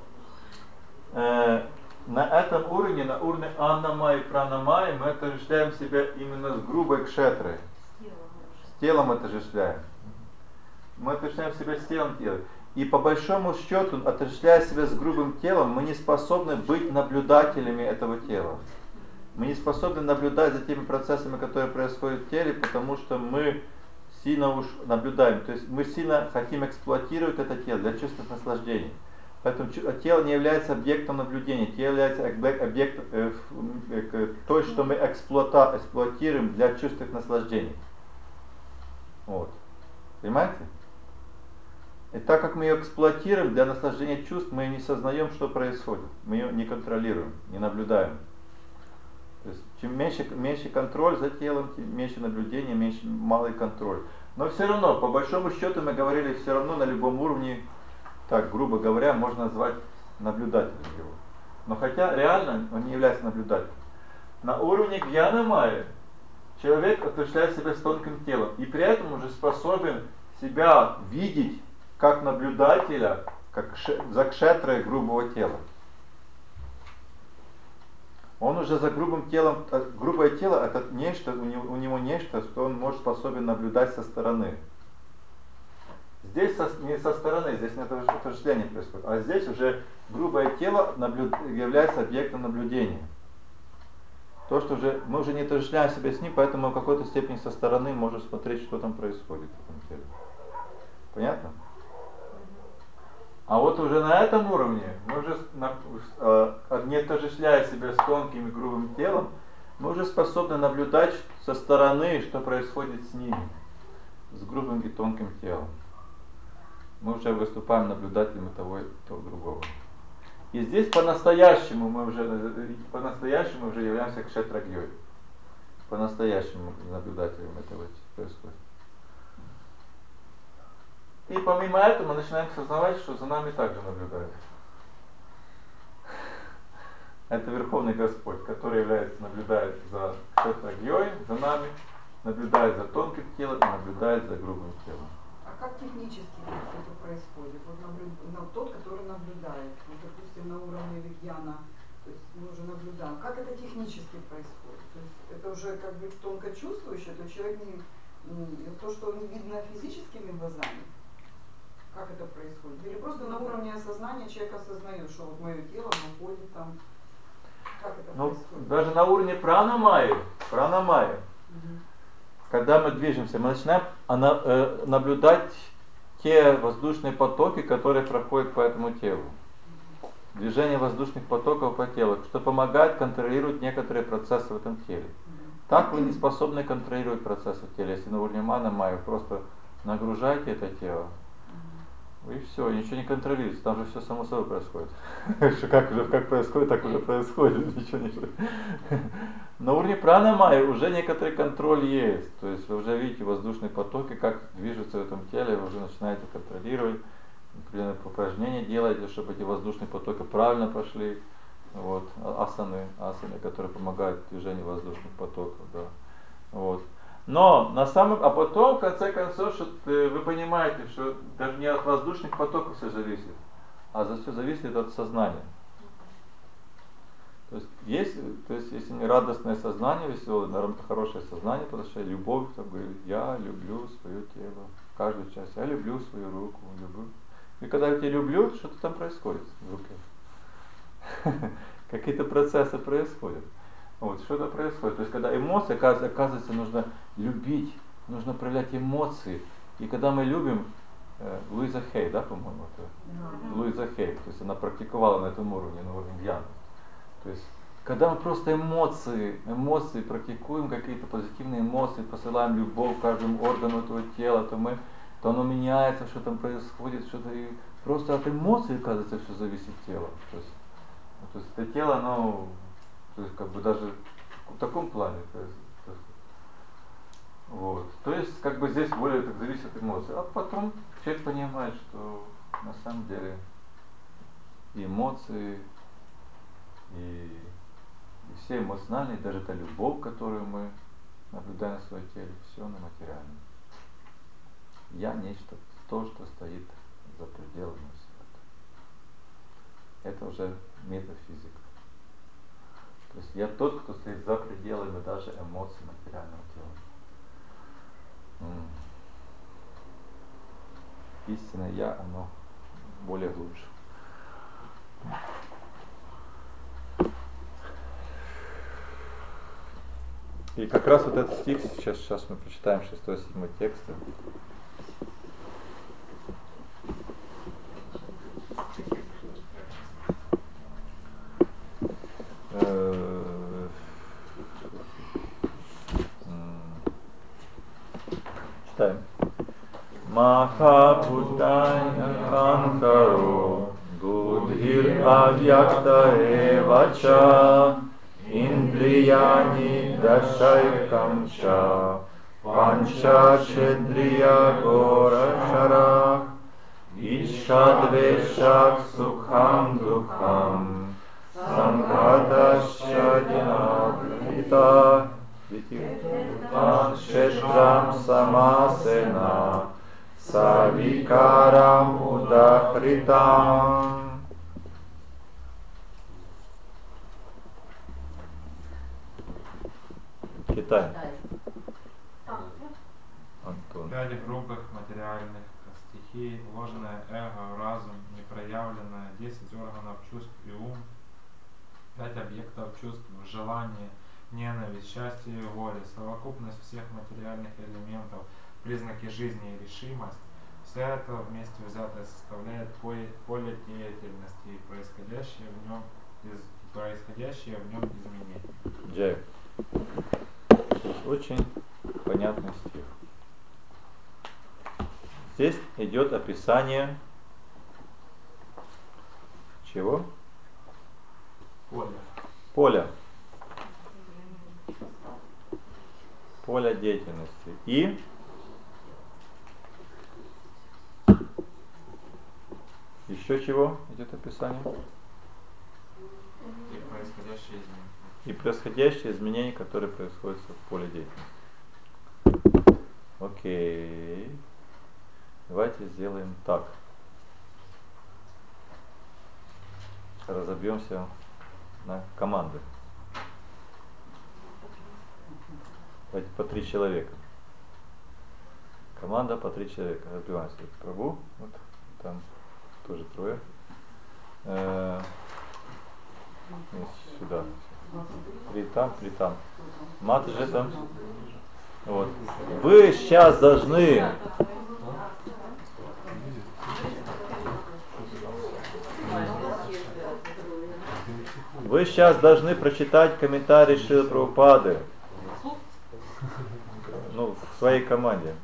на этом уровне, на уровне аннамай и пранамай, мы отождествляем себя именно с грубой кшетрой. С телом отождествляем. Мы отождествляем себя с телом тела. И по большому счету, отождествляя себя с грубым телом, мы не способны быть наблюдателями этого тела. Мы не способны наблюдать за теми процессами, которые происходят в теле, потому что мы сильно уж наблюдаем. То есть мы сильно хотим эксплуатировать это тело для чувственных наслаждений. Поэтому тело не является объектом наблюдения, тело является объектом той, что мы эксплуатируем для чувственных наслаждений. Вот. Понимаете? И так как мы ее эксплуатируем для наслаждения чувств, мы не сознаем, что происходит. Мы ее не контролируем, не наблюдаем. То есть, чем меньше контроль за телом, тем меньше наблюдения, малый контроль. Но все равно, по большому счету, мы говорили, все равно на любом уровне, так грубо говоря, можно назвать наблюдателем его. Но хотя реально он не является наблюдателем. На уровне гьяна майя человек отождествляет себя с тонким телом и при этом уже способен себя видеть как наблюдателя, как за кшетрой грубого тела. Он уже за грубым телом, грубое тело это нечто, у него нечто, что он может способен наблюдать со стороны. Здесь не со стороны, здесь не отождествление происходит, а здесь уже грубое тело является объектом наблюдения. То, что мы уже не отождествляем себя с ним, поэтому в какой-то степени со стороны можем смотреть, что там происходит в этом теле. Понятно? А вот уже на этом уровне, мы уже не отождествляя себя с тонким и грубым телом, мы уже способны наблюдать со стороны, что происходит с ними, с грубым и тонким телом. Мы уже выступаем наблюдателями того и другого. И здесь по-настоящему мы уже являемся кшетрагьей. По-настоящему наблюдателем этого происходит. И помимо этого мы начинаем осознавать, что за нами также наблюдают. Это Верховный Господь, который наблюдает за кшетрагьей, за нами, наблюдает за тонким телом и наблюдает за грубым телом. А как технически это происходит? Вот тот, который наблюдает, вот, допустим, на уровне вигьяна, то есть мы уже наблюдаем. Как это технически происходит? То есть это уже как бы тонко чувствующий, то человек то, что не видно физическими глазами. Как это происходит? Или просто на уровне осознания человек осознает, что вот мое тело находит там. Как это происходит? Даже на уровне пранамайи, когда мы движемся, мы начинаем наблюдать те воздушные потоки, которые проходят по этому телу. Движение воздушных потоков по телу, что помогает контролировать некоторые процессы в этом теле. Так вы не способны контролировать процессы в теле. Если на уровне мана-майя просто нагружаете это тело, и все, ничего не контролируется, там же все само собой происходит. Как происходит, так уже происходит. Ничего. На уровне пранамайи уже некоторый контроль есть. То есть вы уже видите воздушные потоки, как движутся в этом теле, вы уже начинаете контролировать, определенные упражнения делаете, чтобы эти воздушные потоки правильно пошли. Вот, асаны, которые помогают в движении воздушных потоков. Да. Вот. Но а потом, в конце концов, что вы понимаете, что даже не от воздушных потоков все зависит, а все зависит от сознания. То есть если не радостное сознание, веселое, наверное, хорошее сознание, потому что любовь, там говорит, я люблю свое тело, каждую часть, я люблю свою руку, люблю. И когда я тебя люблю, что-то там происходит в руке. Какие-то процессы происходят. Вот, что-то происходит. То есть, когда эмоции, оказывается, нужно любить, нужно проявлять эмоции. И когда мы любим, Луиза Хей, да, по-моему, это? Луиза Хей, то есть она практиковала на этом уровне, на уровне гьяны. То есть, когда мы просто эмоции практикуем, какие-то позитивные эмоции, посылаем любовь каждому органу этого тела, то оно меняется, что там происходит, что-то и просто от эмоций, оказывается, все зависит от тела. То есть это тело, оно, то есть как бы даже в таком плане. Вот. То есть, как бы здесь более так зависит от эмоций. А потом человек понимает, что на самом деле и эмоции, и все эмоциональные, даже та любовь, которую мы наблюдаем в своем теле, все на материальном. Я нечто, то, что стоит за пределами света. Это уже метафизика. То есть я тот, кто стоит за пределами даже эмоций материального тела. Истинное я, оно более глубже. И как раз вот этот стих, сейчас мы прочитаем 6-7 тексты. Читаем. Махабуддхая Анкаро Будхир Авьякта Эвача Индрияни Дашайкам Ча Панча Шедрия Горашарах Ишадвешак Сукхам Духам Санхадашя Динабрита Шедрам Самасена Савикарам Удахритам. Китай. Антон. 5 грубых материальных стихий, ложное эго, разум, непроявленное, 10 органов чувств и ум, 5 объектов чувств, желание, ненависть, счастье и горе, совокупность всех материальных элементов, признаки жизни и решимость, все это вместе взятое составляет поле деятельности и происходящее в нем изменения. Джей. Очень понятный стих. Здесь идет описание чего? Поля. Поля деятельности. И еще чего идет описание? И происходящие изменения. И происходящие изменения, которые происходят в поле деятельности. Окей. Давайте сделаем так. Разобьемся на команды. Давайте по 3 человека. Команда по 3 человека. Разбиваемся. Прабу. Вот там тоже 3. Сюда. 3 там. Мат же там. Вот. Вы сейчас должны прочитать комментарий Шрилы Прабхупады. Ну, в своей команде.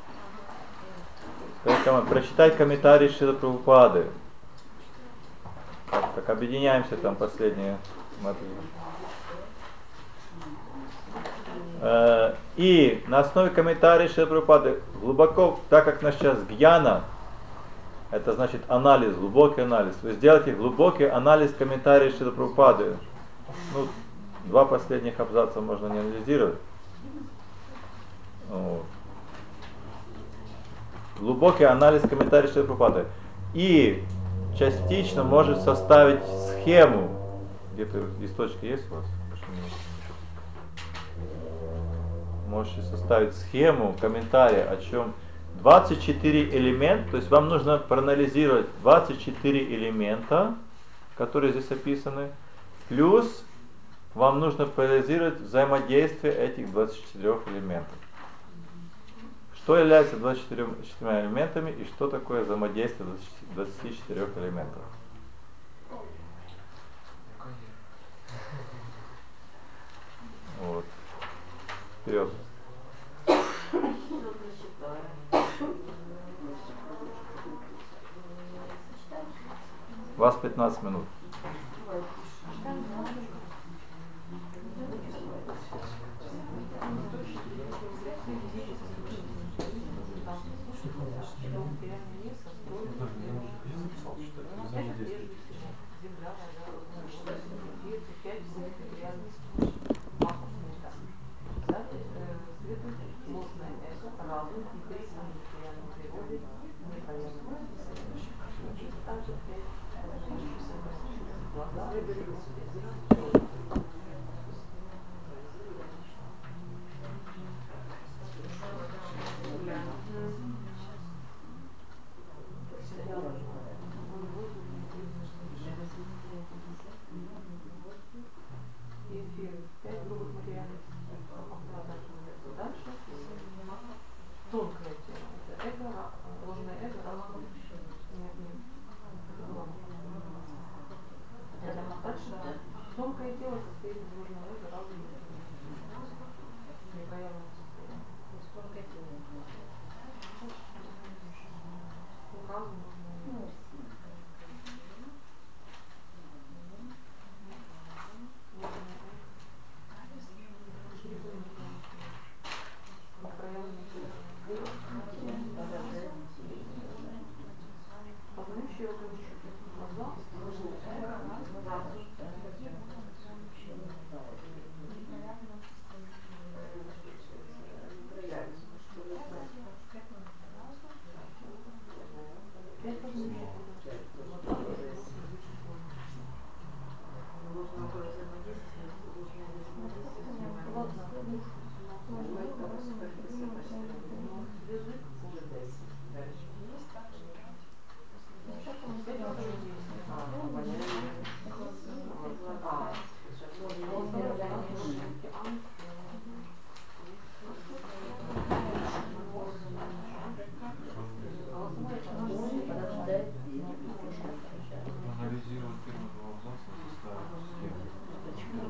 Прочитать комментарий Шрилы Прабхупады. Так, объединяемся там последние. И на основе комментариев Шрилы Прабхупады глубоко, так как у нас сейчас гьяна, это значит анализ, глубокий анализ. Вы сделаете глубокий анализ комментариев Шрилы Прабхупады. Ну, 2 последних абзаца можно не анализировать. Вот. Глубокий анализ комментариев Шрилы Прабхупады. И частично может составить схему. Где-то листочки есть у вас? Можете составить схему, комментария, о чем 24 элемента, то есть вам нужно проанализировать 24 элемента, которые здесь описаны, плюс вам нужно проанализировать взаимодействие этих 24 элементов. Что является 24 элементами и что такое взаимодействие 24 элементов? Вот. Вперед. У вас 15 минут. нужно это разум. Разум нужно. Познающий его глаза. Анализировать первые два абзаца, составить схему.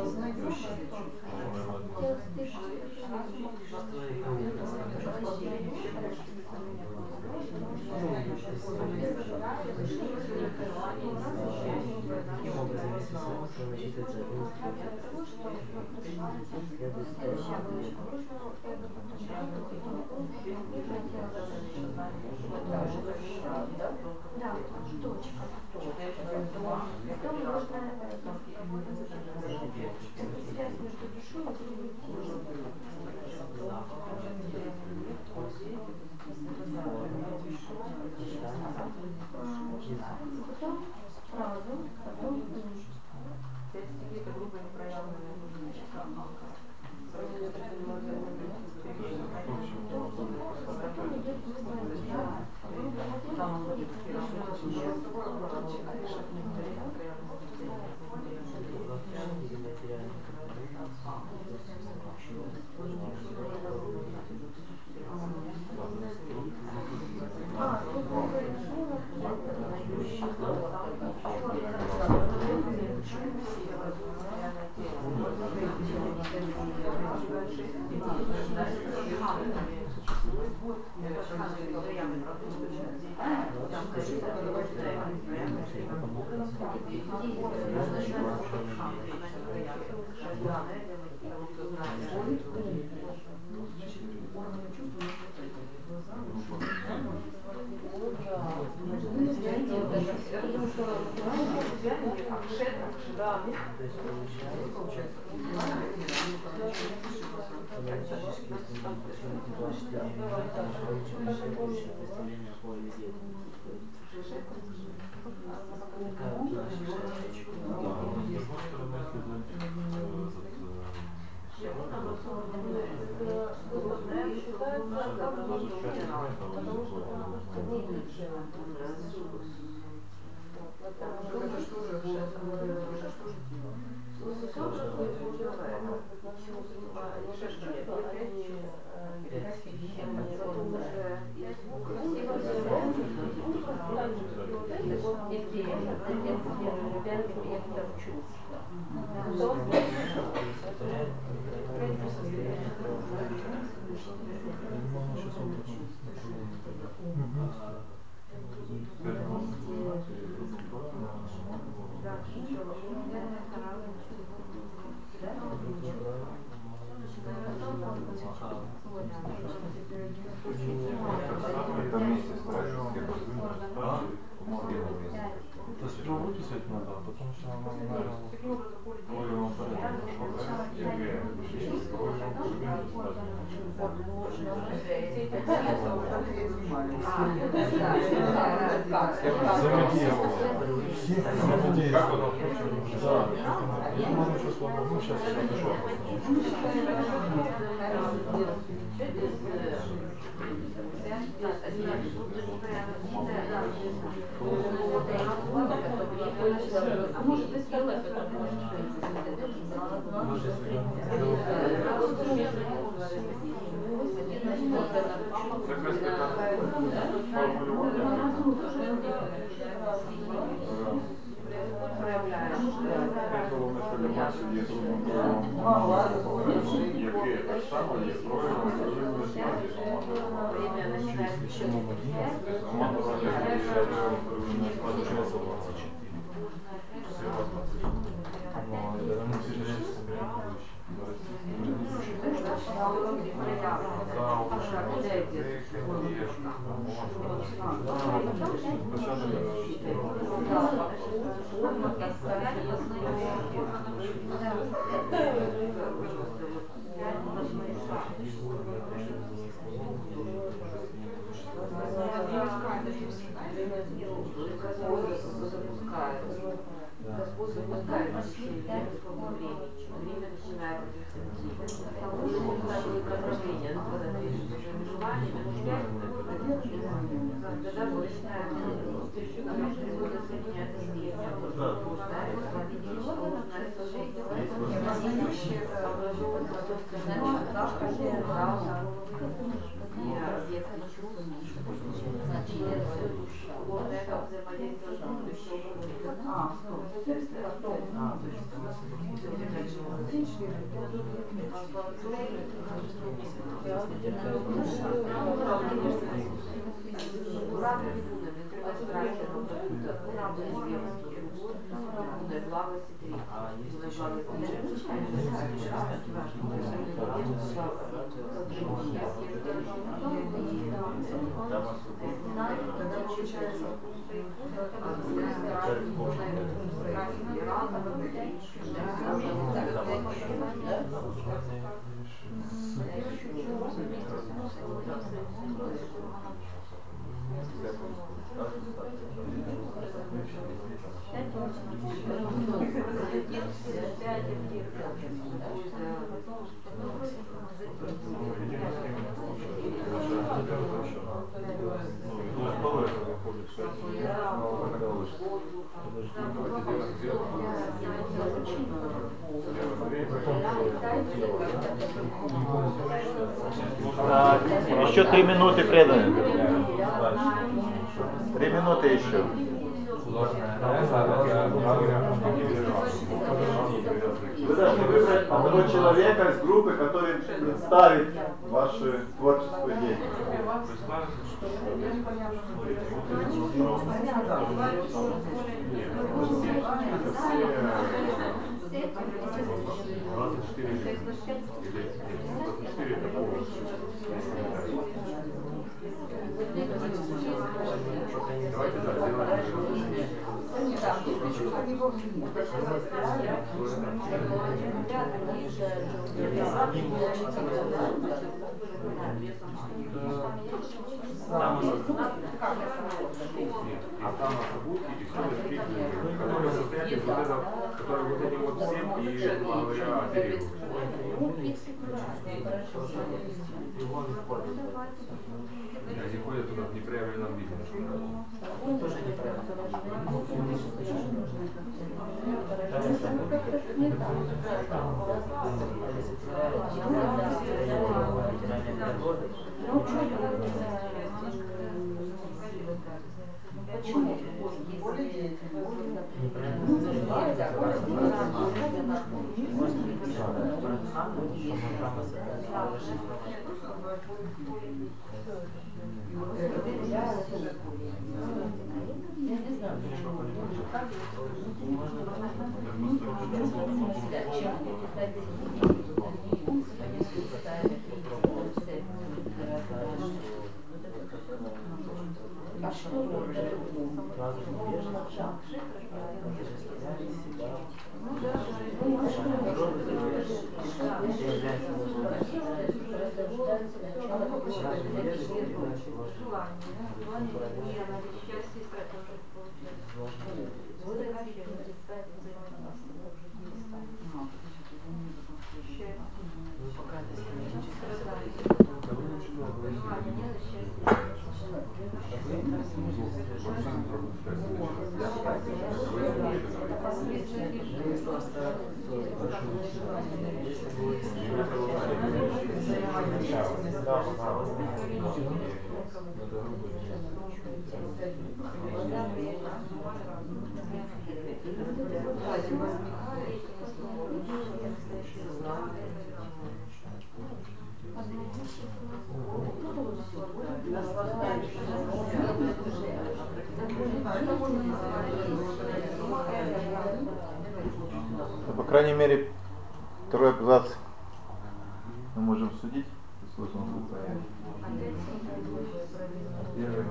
Познающий. Таким образом, если самостоятельно считается один Да, точка. Потом можно это связь между душой и телом. Потом разум, потом ум. Какие-то группы непроявленные Потом идет вызвание. Это вместе стараюсь То есть сперва выписать надо, а потом все нормально. А может быть, сделать это яке так само є проявлено Господь запускает время начинает направление, когда движется своими желаниями, когда мы начинаем соединяться с Еще 3 минуты преданные. 3 минуты еще. Вы должны выбрать одного человека из группы, который представит вашу творческую деятельность. Который вот этим вот всем и, грубо говоря, оперирует. Они ходят туда в неправильном виде. Тоже неправильно. Почему? Более А что По крайней мере, второй абзац мы можем судить. Первый.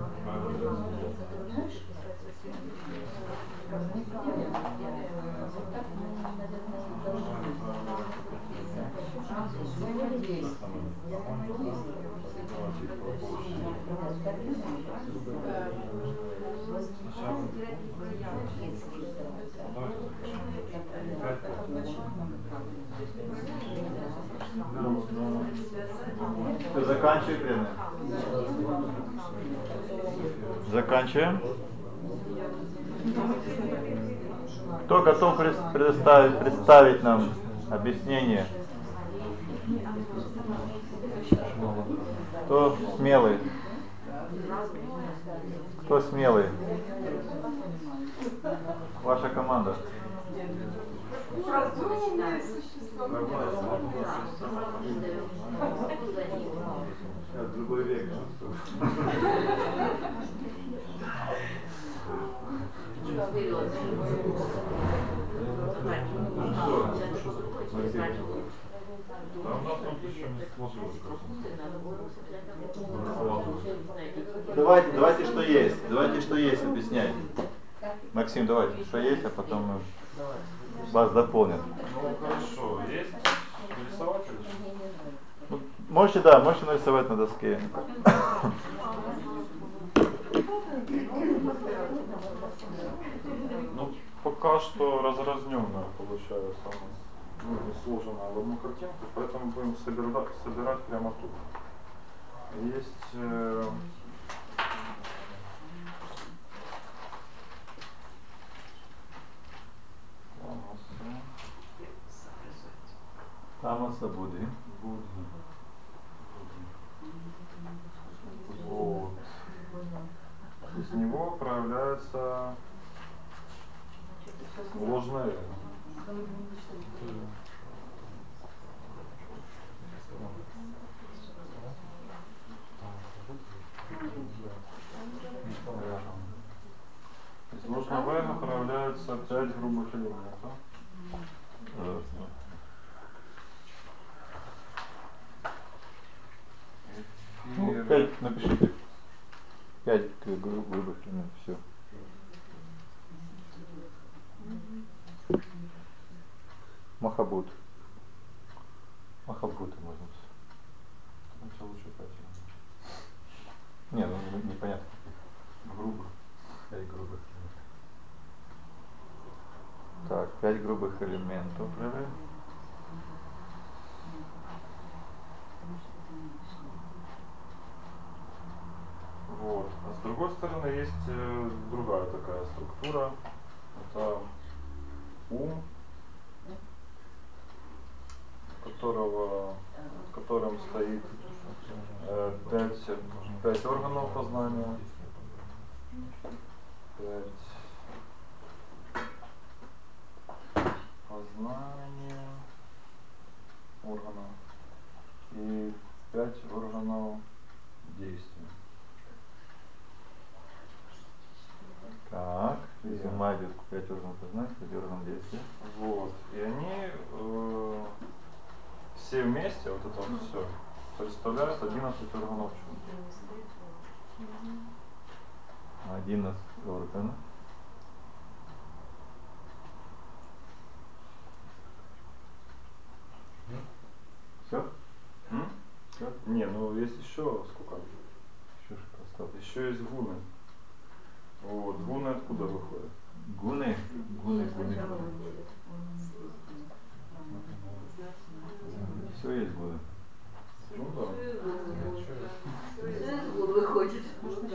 Все, заканчивай, преданные. Заканчиваем. Кто готов представить нам объяснение? Кто смелый? Кто смелый? Ваша команда. Разумное существо. Сейчас другой век. Давайте, что есть. Давайте, что есть, объясняйте. Максим, давайте, что есть, а потом мы вас дополним. Ну хорошо, есть рисовать или что? Можете, да, можете нарисовать на доске. Ну, пока что разразненная получается у нас, ну, не сложенная в одну картинку, поэтому будем собирать прямо тут. Есть Тамаса Будды. Вот. Из него проявляется ложное эго. Из ложного эго проявляются 5 грубых элементов. Ну, 5 напишите. 5 грубых элементов, все. Махабут. Махабута можно. Это лучше 5. Не, ну непонятно. Грубых. 5 грубых элементов. Так, 5 грубых элементов. Вот. А с другой стороны есть другая такая структура. Это ум, которым стоит 5 органов познания, 5 познания органов и 5 органов действия. Так, из ума идет 5 органов познания, 5 органов действия. Вот. И они все вместе, вот это вот все, представляют 11 органов чувств. 11 органов. Все? Все? Не, ну есть еще сколько? Еще что осталось? Еще есть гуны. Вот, гуны откуда выходят? Гуны. Все есть гуны. Ну да. Выходит.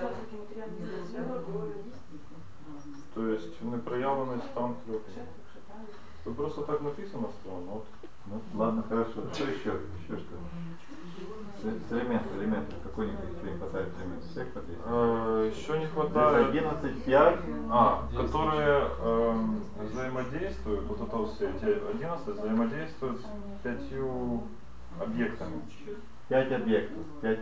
То есть непроявленный стан 3. Тут просто так написано странно. Вот. Ну, ладно, хорошо. Что еще? Еще что? С элементов. Какой-нибудь еще не хватает элементов? Всех по 10? Еще не хватает. 11, 5. Которые взаимодействуют, вот это вот все эти 11 взаимодействуют с 5 объектами. 5 объектов.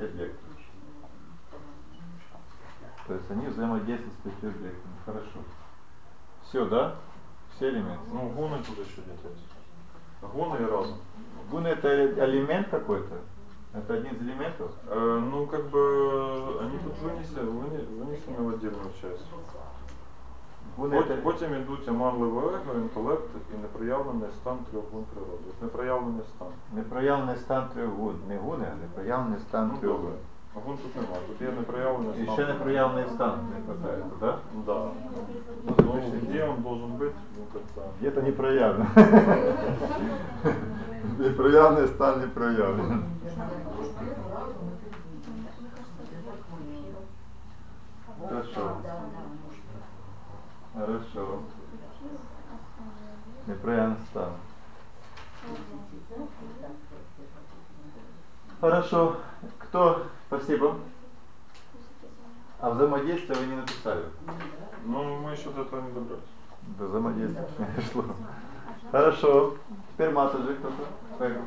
То есть они взаимодействуют с 5 объектами. Хорошо. Все, да? Все элементы. Ну, гуны тут еще где-то есть. Гуны и разум. Гуны это элемент какой-то? Это один из элементов? Ну, как бы они тут вынесены в отдельную часть. Потім йдуть оманливе его, інтелект і непроявлений стан 3 гун природи. Непроявлений стан. Непроявлений стан 3 гун. Не гуни, а непроявлений стан 3 гун. Гун тут немає, тут є непроявлений стан. І ще непроявлений стан не хватает, да? Да. Ну, где он должен быть? Ну, как-то... Где-то не проявлен. Непроявленный стан не проявлен. Хорошо. Неправильно стан. Хорошо. Кто? Спасибо. А взаимодействие вы не написали? Ну, мы еще до этого не добрались. До взаимодействия не дошло. Хорошо. Теперь Матаджи кто-то. Поехали.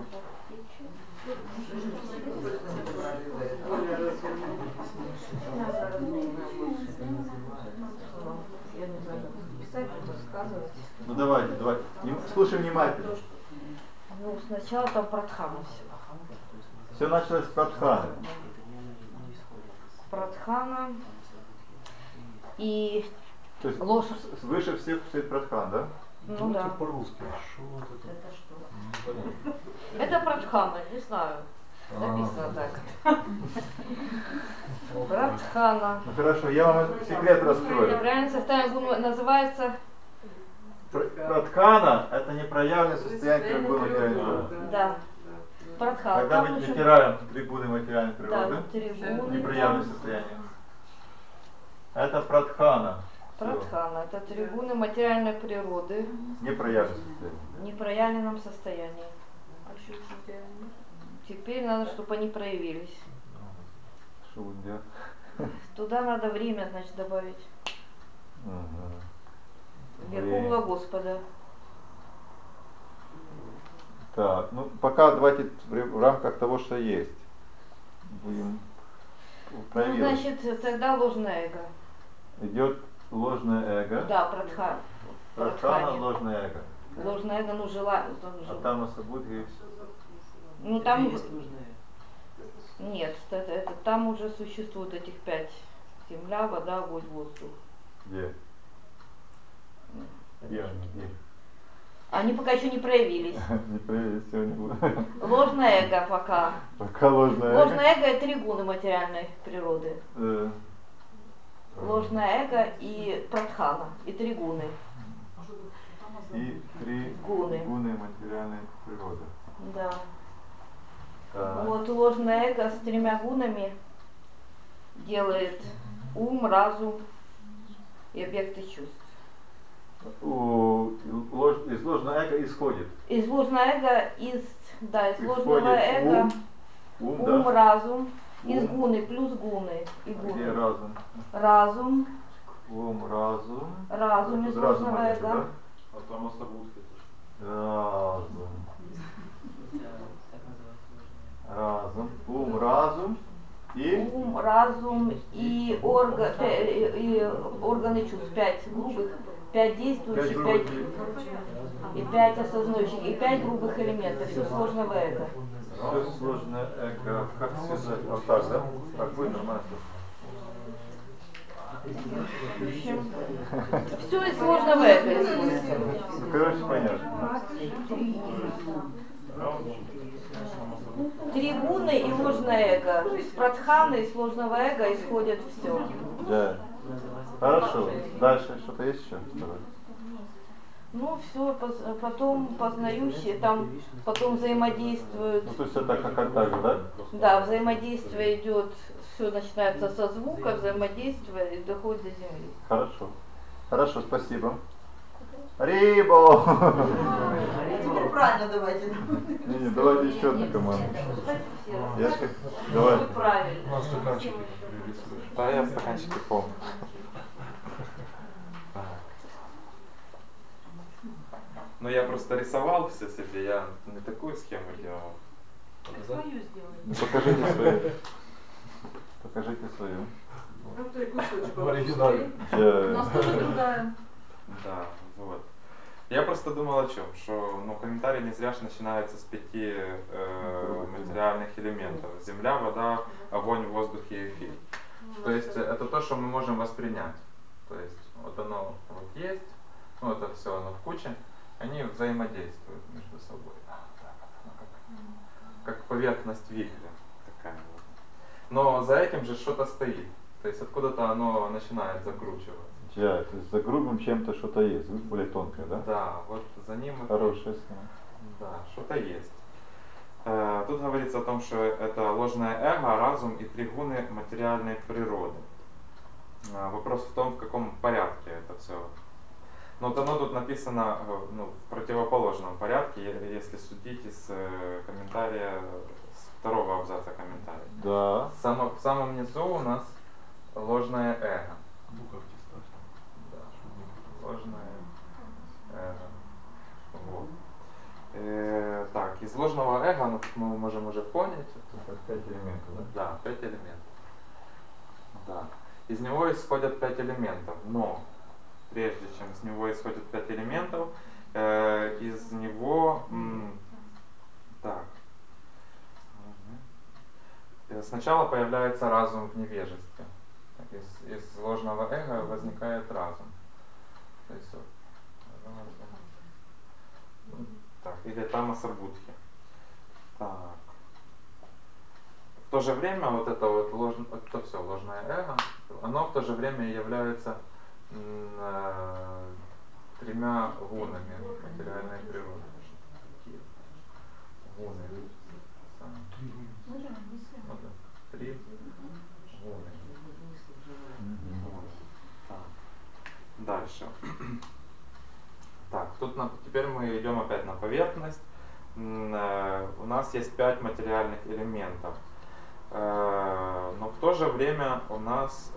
Ну давайте. Слушай внимательно. Ну, сначала там Прадхана все. Все началось с Прадханы. Прадхана и То есть лошадь. выше всех стоит Прадхан, да? Ну да. По-русски. Что вот это? Это Прадхана, не знаю. Написано так. Прадхана. Ну хорошо, я вам секрет раскрою. Неправильное состояние гуны называется Прадхана – это непроявленное состояние тригуны материальной природы. да. Прадхана. Когда мы вытираем тригуны материальной природы, да, тригуны, непроявленное состояние. Это прадхана. Прадхана. Это тригуны материальной природы. Непроявленное состояние. В непроявленном состоянии. А еще что-то я не- Теперь надо, чтобы они проявились. Что будем делать? Туда надо время, значит, добавить. Ага. Верховного Господа. Так, ну пока давайте в рамках того, что есть. Будем Ну, проверить. значит, тогда ложное эго. Идет ложное эго. Да, прадхана. Прадхана – ложное эго. Ложное эго, ну, желание. А там асабудхи. Ну, там... Это есть нужное. Нет, это там уже существует этих 5. Земля, вода, огонь, воздух. Где? Где они? Где? Они пока еще не проявились. Не проверить сегодня. Ложное эго пока. Пока ложное эго. Ложное эго – это тригуны материальной природы. Ложное эго и прадхана, и тригуны. И 3 Гуны. гуны материальной природы. Да. Так. Вот ложное эго с 3 гунами делает ум, разум и объекты чувств. Из ложного эго исходит. Из ложного эго, из ложного Исходит эго ум, ум, да? разум, из Ум. гуны плюс гуны и Где гуны. разум? Разум, Ум, разум. разум из Тут разум ложного нет, эго. да? А там асабудхи. Разум. Так называется нужное. Разум. Ум, разум. И Ум, разум и органы чувств. 5 грубых, 5 действующих, 5 и 5 осознающих, и 5 грубых элементов. Все сложного эго. все сложное эго. Как связать? Вот так, да? Так будет нормально. Все из сложного эго исходит. Ну, короче, понятно. 3 гуны и ложное эго. Из прадханы и сложного эго исходит все. Да. Хорошо. Дальше что-то есть еще? Ну все, потом познающие, там потом взаимодействуют. Ну, то есть это как так же, да? Да, взаимодействие идет, все начинается со звука, взаимодействие и доходит до земли. Хорошо. Хорошо, спасибо. Рибо! Теперь правильно давайте. Не, давайте еще одну команду. Все Я как... Давай. правильно. На стаканчике пририсуешь. Да, я стаканчики помню. Так. Ну я просто рисовал все себе, я не такую схему делал. Так свою сделай. Ну, покажите свою. Покажите свою. Ну, ты кусочек. В оригинале. У нас тоже другая. Да, вот. Я просто думал о чем, что ну, комментарий не зря ж начинается с 5 материальных элементов. Земля, вода, огонь, воздух и эфир. То есть это то, что мы можем воспринять. То есть вот оно вот есть, ну это все оно в куче, они взаимодействуют между собой. Ну, как поверхность вихря такая вот. Но за этим же что-то стоит. То есть откуда-то оно начинает закручиваться. Да, то есть за грубым чем-то что-то есть, более тонкое, да? Да, вот за ним Хорошая схема. да, что-то есть. Тут говорится о том, что это ложное эго, разум и 3 гуны материальной природы. Вопрос в том, в каком порядке это все. Но вот оно тут написано ну, в противоположном порядке, если судить из комментария, с 2-го абзаца комментария. Да. В самом низу у нас ложное эго. Буковки ставь. Да. Ложное эго. Вот. Так, из ложного эго, ну, мы можем уже понять. Это 5 элементов, да? Да, 5 элементов. Да. Из него исходят 5 элементов, но прежде чем из него исходят 5 элементов, из него так. Сначала появляется разум в невежестве. Из ложного эго возникает разум. То есть, так, или тамаса будхи. Так. в то же время вот это вот это все ложное эго, оно в то же время является тремя гунами материальной природы. Какие гуны? Ну да, 3 гуны. Так. Дальше. Так, тут теперь мы идем опять на поверхность. У нас есть 5 материальных элементов. Но в то же время у нас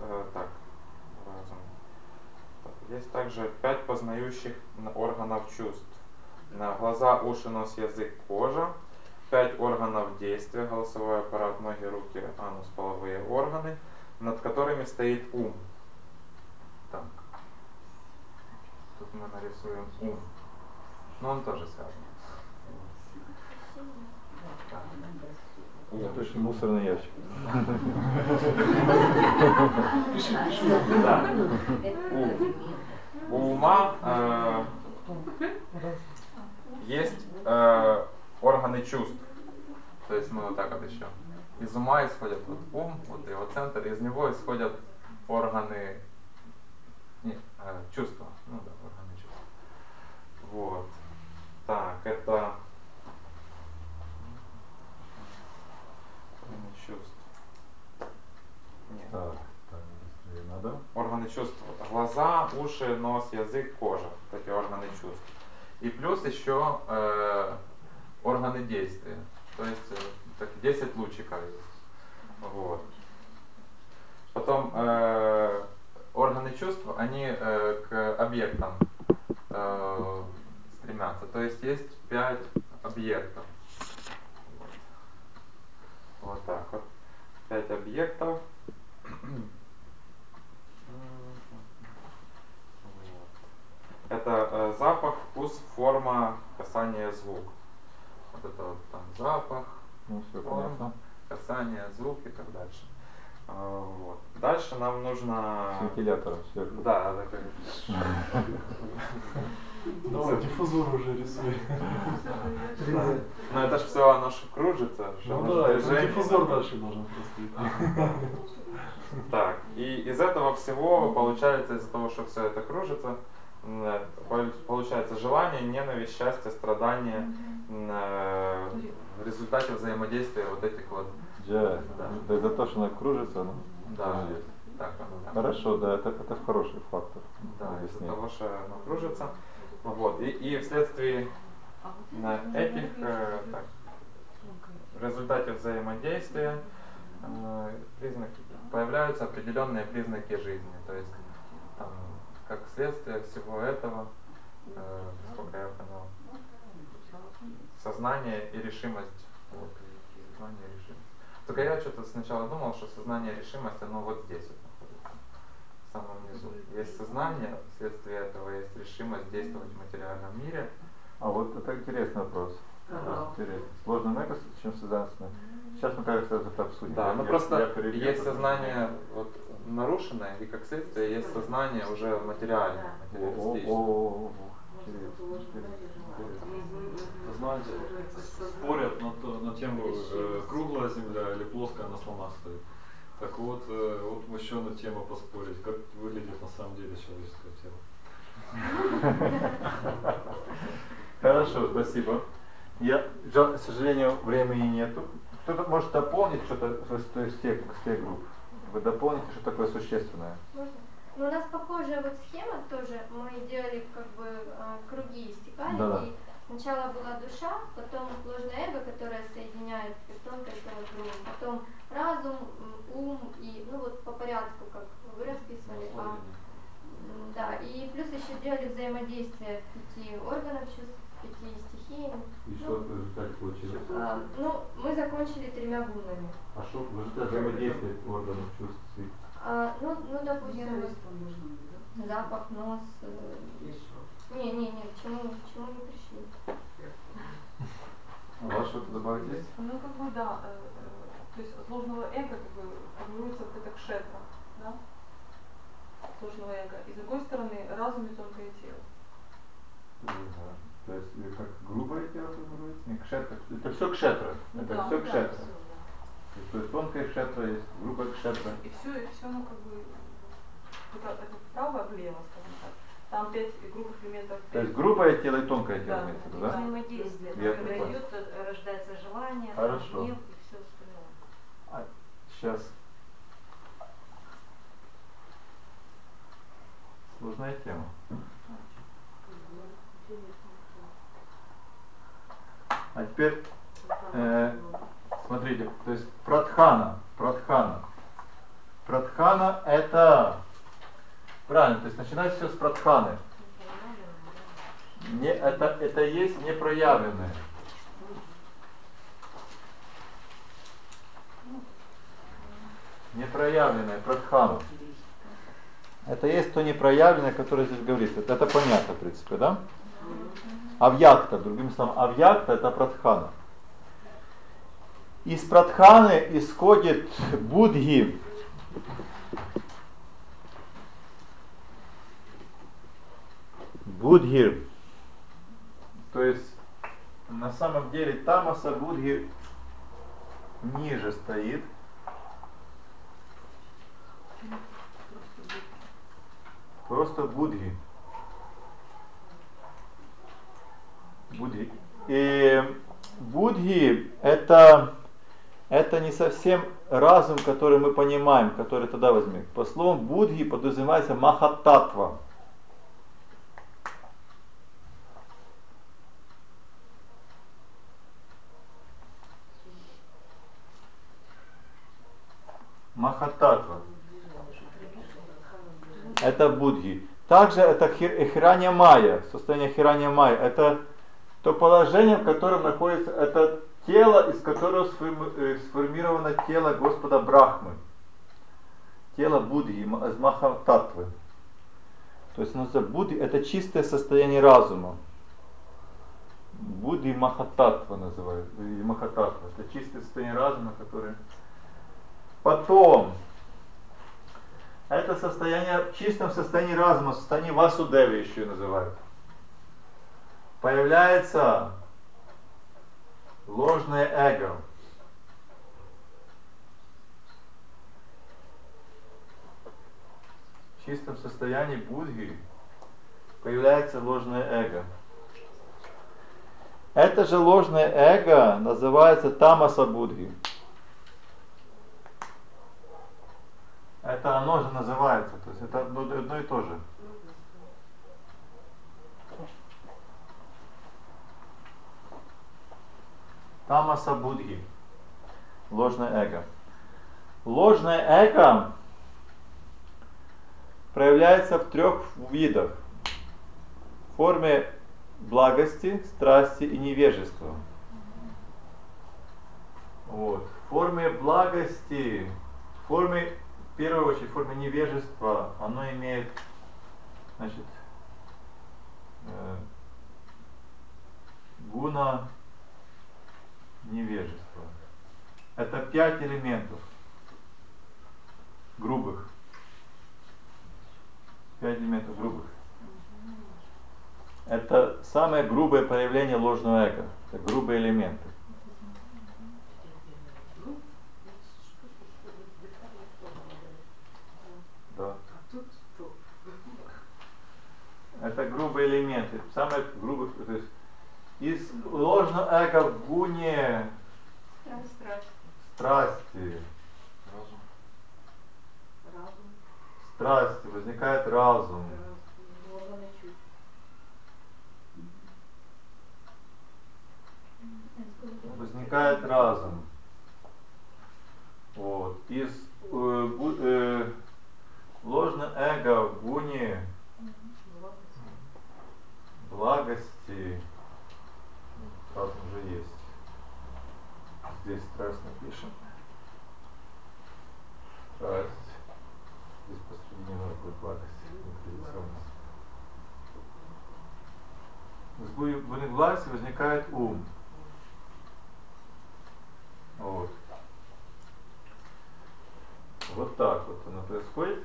есть также 5 познающих органов чувств. Глаза, уши, нос, язык, кожа. 5 органов действия: голосовой аппарат, ноги, руки, анус, половые органы, над которыми стоит ум. Так. Тут мы нарисуем ум. Но он тоже связан. Это точно мусорный ящик. Да. У ума есть органы чувств. То есть мы вот так вот еще. Из ума исходят вот ум, вот его центр, из него исходят органы чувства. Ну да, органы чувств. Вот. Так, это чувств. Нет. Так, быстрее надо. Органы чувств. Глаза, уши, нос, язык, кожа. Такие органы чувств. И плюс еще органы действия. То есть 10 лучиков есть. Вот. Потом органы чувств, они к объектам стремятся. То есть есть 5 объектов. Вот так вот. 5 объектов. Это запах, вкус, форма, касание, звук. Вот это вот там запах, Ну, все форма, понятно. касание, звук и так дальше. Вот. Дальше нам нужно... С вентилятором сверху. Да, так. Давай, диффузор уже рисуй. Но это ж все, оно ж кружится. Ну да, диффузор дальше должен просто идти. Так, и из этого всего получается, из-за того, что все это кружится, получается желание, ненависть, счастье, страдание в результате взаимодействия вот этих вот. Да, за то, что она кружится, ну, Да, так оно, да. Хорошо, да, это хороший фактор. Да, из-за того, что оно кружится. Вот. И вследствие этих, так, в результате взаимодействия появляются определенные признаки жизни. То есть, там, как следствие всего этого, сколько я понял, сознание и решимость. Вот, сознание и решимость. Только я что-то сначала думал, что сознание и решимость, оно вот здесь вот находится, в самом низу. Есть сознание, вследствие этого есть решимость действовать в материальном мире. А вот это интересный вопрос. Интересно. Сложно много, чем сознательно. Сейчас мы, кажется, это обсудим. Да, ну просто есть сознание вот, нарушенное, и как следствие есть сознание уже материальное, материалистичное. Знаете, спорят на тему круглая земля или плоская она слона стоит. Так вот, вот еще на тему поспорить, как выглядит на самом деле человеческое тело. Хорошо, спасибо. К сожалению, времени нету. Кто-то может дополнить что-то с тех групп? Вы дополните, что такое существенное? Можно? Ну, у нас похожая вот схема тоже. Мы делали как бы круги истекали. Да. И сначала была душа, потом ложное эго, которое соединяет тонкое тело с другим, потом разум, ум и ну вот по порядку, как вы расписывали. Да, и плюс еще делали взаимодействие 5 органов чувств, 5 стихий. И что в результате получилось? Ну, мы закончили 3 гунами. А что в результате взаимодействия органов чувств? Ну, допустим, запах, нос. Не, к чему не пришли. У вас что-то добавить есть? Ну, как бы, да. То есть от ложного эго как бы формируется вот это кшетра, да? От ложного эго. И с другой стороны, разум и тонкое тело. То есть, как грубое тело формируется? Не кшетра. Это все кшетра. Это Да, все да, кшетра. всё, да. То есть тонкая кшетра есть, грубая кшетра. И все, ну как бы, это вправо, влево, скажем так. Там 5 группных элементов. То есть грубое тело и тонкое тело, Да. имеется в виду, да? Взаимодействие. Я Когда понял. идет, то рождается желание, Хорошо. гнев и все остальное. Сейчас. Сложная тема. А теперь смотрите, то есть прадхана это правильно, то есть начинается все с прадханы. Это есть непроявленное. Непроявленное прадхана. Это есть то непроявленное, которое здесь говорится. Это понятно, в принципе, да? Авьякта, другими словами, авьякта это прадхана. Из прадханы исходит будхи. Будхи. То есть на самом деле тамаса будхи ниже стоит. Просто будхи. Будхи. И будхи это не совсем разум, который мы понимаем, который тогда возьмем. По словам будхи подразумевается махаттатва. Махаттатва. Это будхи. Также это хиранья майя, состояние хиранья майя. Это то положение, в котором находится это тело, из которого сформировано тело Господа Брахмы. Тело Будхи, из Махаттатвы. То есть Будхи это чистое состояние разума. Будхи Махаттатва называют. Или Махаттатва. Это чистое состояние разума, которое... Потом это состояние, в чистом состоянии разума, состояние Васудеви еще называют. Появляется ложное эго. В чистом состоянии Будхи появляется ложное эго. Это же ложное эго называется тамаса Будхи. Это оно же называется, то есть это одно и то же. Тамаса Будхи. Ложное эго. Ложное эго проявляется в 3 видах. В форме благости, страсти и невежества. Вот. В форме благости, в первую очередь, в форме невежества, оно имеет, значит, гуна невежества. Это 5 элементов грубых. 5 элементов грубых. Это самое грубое проявление ложного эго. Это грубые элементы. Да. Это грубые элементы. Самые грубые, то есть из ложного эго в гуне страсти. Страсти, возникает разум. Возникает разум. Вот. Из ложного эго в гуне благости. Разум уже есть. Здесь страсть напишем. Страсть. Здесь посредине надо будет благость. Из гуны власти возникает ум. Вот. Вот так вот оно происходит.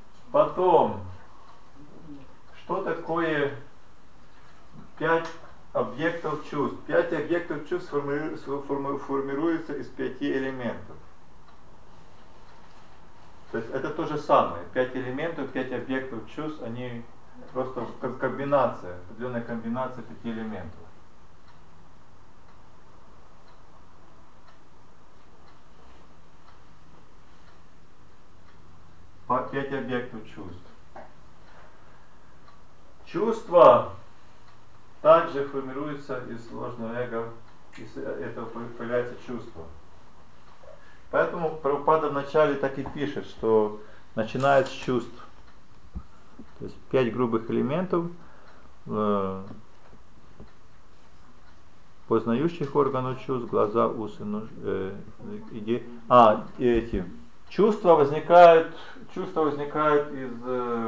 Потом, что такое 5 объектов чувств. 5 объектов чувств формируются из 5 элементов. То есть это то же самое. 5 элементов, 5 объектов чувств, они просто как комбинация, определенная комбинация 5 элементов. По 5 объектов чувств. Чувства также формируются из сложного эго, из этого появляется чувство. Поэтому Прабхупада вначале так и пишет, что начинает с чувств. То есть 5 грубых элементов, познающих органов чувств, глаза, усы, нож, эти чувства возникают из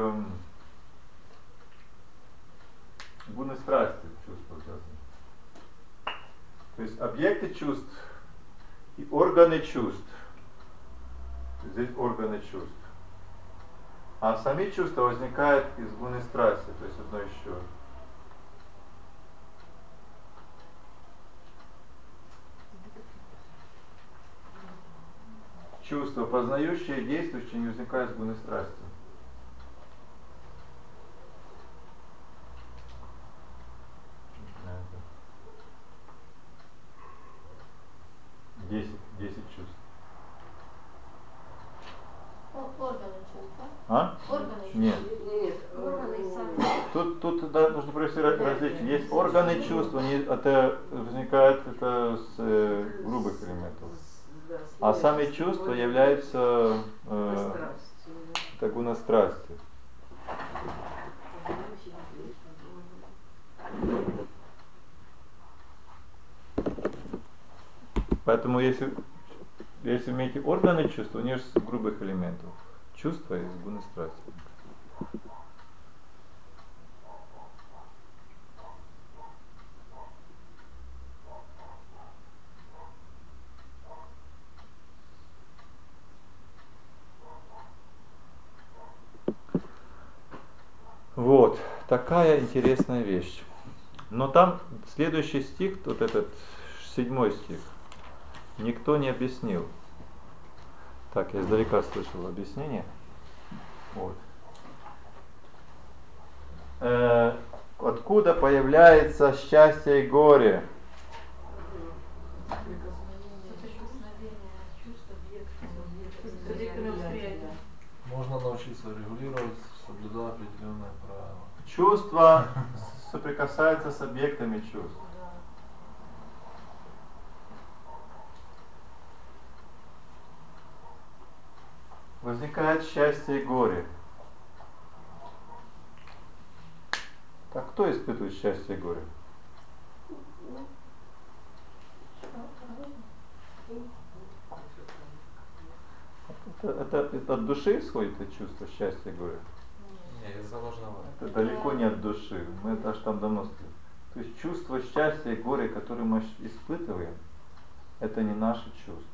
гуны страсти, чувства связаны. То есть объекты чувств и органы чувств. Здесь органы чувств. А сами чувства возникают из гуны страсти, то есть одно еще. Чувства, познающие, действующие, не возникают из гуны страсти. Десять чувств. Органы чувств, да? А? Органы чувств. Нет. Органы и сами. Тут да, нужно провести различие. Есть органы чувств, это возникает с грубых элементов. А сами чувства являются это гуна страсти. Поэтому если имеете органы чувства, они же с грубых элементов. Чувства из гуны страсти. Вот, такая интересная вещь. Но там следующий стих, вот этот 7 стих, никто не объяснил. Так, я издалека слышал объяснение. Вот. Откуда появляется счастье и горе? Можно научиться регулировать, соблюдая определенные правила. Чувства соприкасаются с объектами чувств. Возникает счастье и горе. Так кто испытывает счастье и горе? Это от души исходит это чувство счастья и горя? Нет, из заложенного. Это далеко не от души. Мы это аж там давно сказали. То есть чувство счастья и горя, которое мы испытываем, это не наше чувство.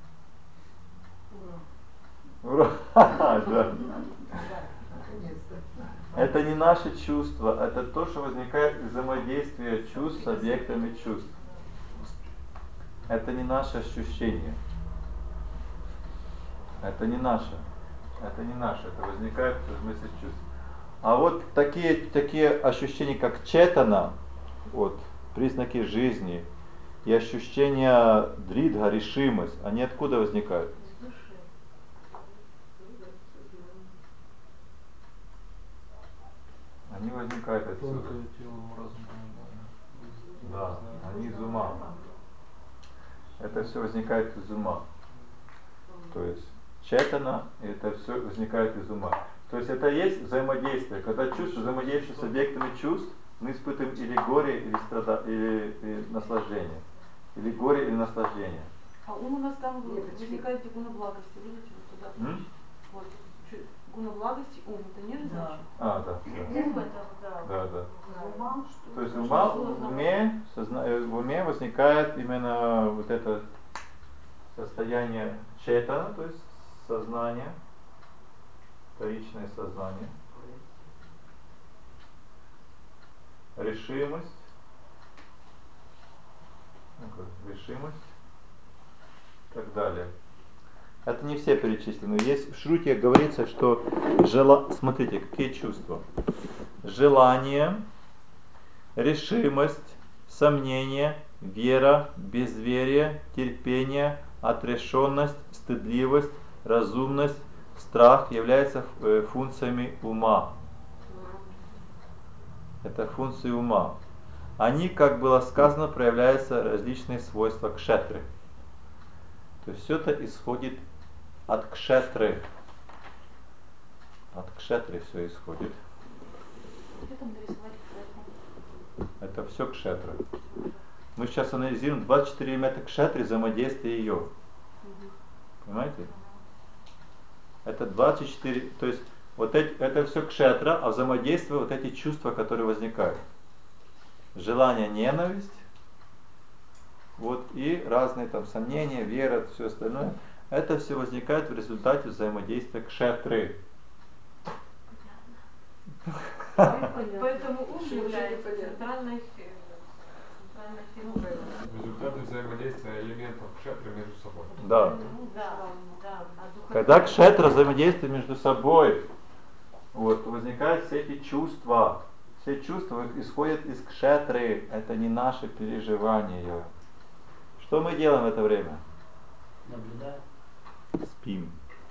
Ура! Да. Это не наше чувство, это то, что возникает из взаимодействия чувств с объектами чувств. Это не наше ощущение. Это не наше. Это возникает в мысли чувств. А вот такие ощущения, как четана, вот, признаки жизни, и ощущения дридха, решимость, они откуда возникают? Они возникают отсюда. Да, они из ума. Это все возникает из ума. То есть четана, это все возникает из ума. То есть это есть взаимодействие. Когда чувства взаимодействуют с объектами чувств, мы испытываем или горе, или наслаждение. Или горе, или наслаждение. А ум у нас там возникает гуна благости, видите, вот туда. Вот. Гуна благости, ум, это ниже значит? Да. Ум это, Да. То есть в уме возникает именно вот это состояние четана, то есть сознание, вторичное сознание, решимость, решимость и так далее. Это не все перечислены. Есть в Шруте говорится, что смотрите, какие чувства. Желание, решимость, сомнение, вера, безверие, терпение, отрешенность, стыдливость, разумность, страх являются функциями ума. Это функции ума. Они, как было сказано, проявляются различные свойства кшетры. То есть все это исходит от кшетры. От кшетры все исходит. Это все кшетра. Мы сейчас анализируем 24 элемента кшетры, взаимодействие ее. Понимаете? Это 24, то есть вот это все кшетра, а взаимодействие вот эти чувства, которые возникают. Желание, ненависть, вот, и разные там сомнения, вера, все остальное. Это все возникает в результате взаимодействия кшетры. Поэтому ум является центральной фигурой. В результате взаимодействия элементов кшетры между собой. Да. Когда кшетра взаимодействует между собой, вот, возникают все эти чувства. Все чувства исходят из кшетры. Это не наши переживания. Что мы делаем в это время? Наблюдаем. Спим.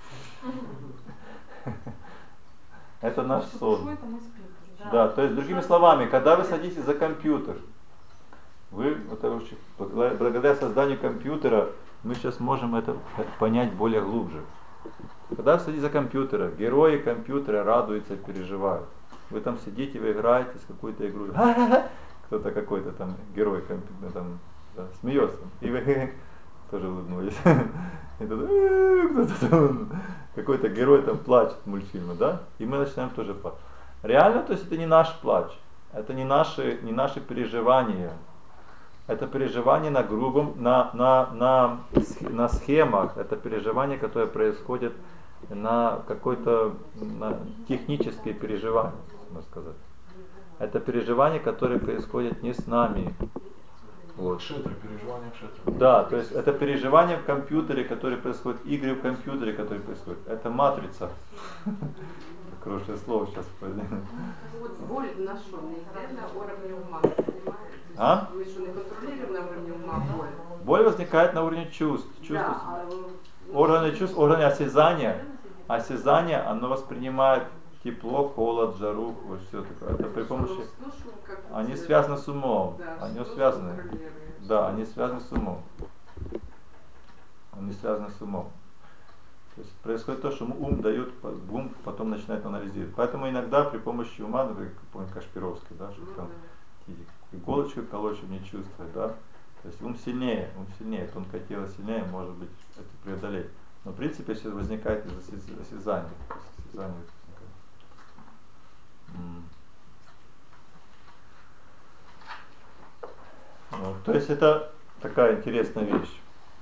Это наш сон. Да, то есть, другими словами, когда вы садитесь за компьютер, вы, благодаря созданию компьютера, мы сейчас можем это понять более глубже. Когда вы садитесь за компьютера, герои компьютера радуются, переживают. Вы там сидите, вы играете с какой-то игрой. Кто-то какой-то там герой компьютера там, да, смеется. И вы тоже улыбнулись. И кто-то там, какой-то герой там плачет в мультфильме, да? И мы начинаем тоже плакать. Реально, то есть это не наш плач, это не наши переживания. Это переживание на грубом, на схемах, это переживание, которое происходит на какой-то технические переживания, можно сказать. Это переживания, которые происходят не с нами. Вот. Переживание кшетры. Да, то есть это переживание в компьютере, которые происходят, игры в компьютере, которые происходят. Это матрица. Хорошее слово сейчас. Вот боль на что? Не на уровне ума. А? Вы что, не контролируете на уровне ума боль? Боль возникает на уровне чувств. Органы чувств, органы осязания. Осязание, оно воспринимает тепло, холод, жару, вот все такое. Это при помощи. Они связаны с умом. Они связаны. Да, они связаны с умом. Они связаны с умом. То есть происходит то, что ум дает, ум потом начинает анализировать. Поэтому иногда при помощи ума, например, помню Кашпировский, да, что там иголочку колоть, чтобы не чувствовать, да. То есть ум сильнее, тонкое тело сильнее, может быть, это преодолеть. Но в принципе все возникает из осязания. Вот. То есть это такая интересная вещь.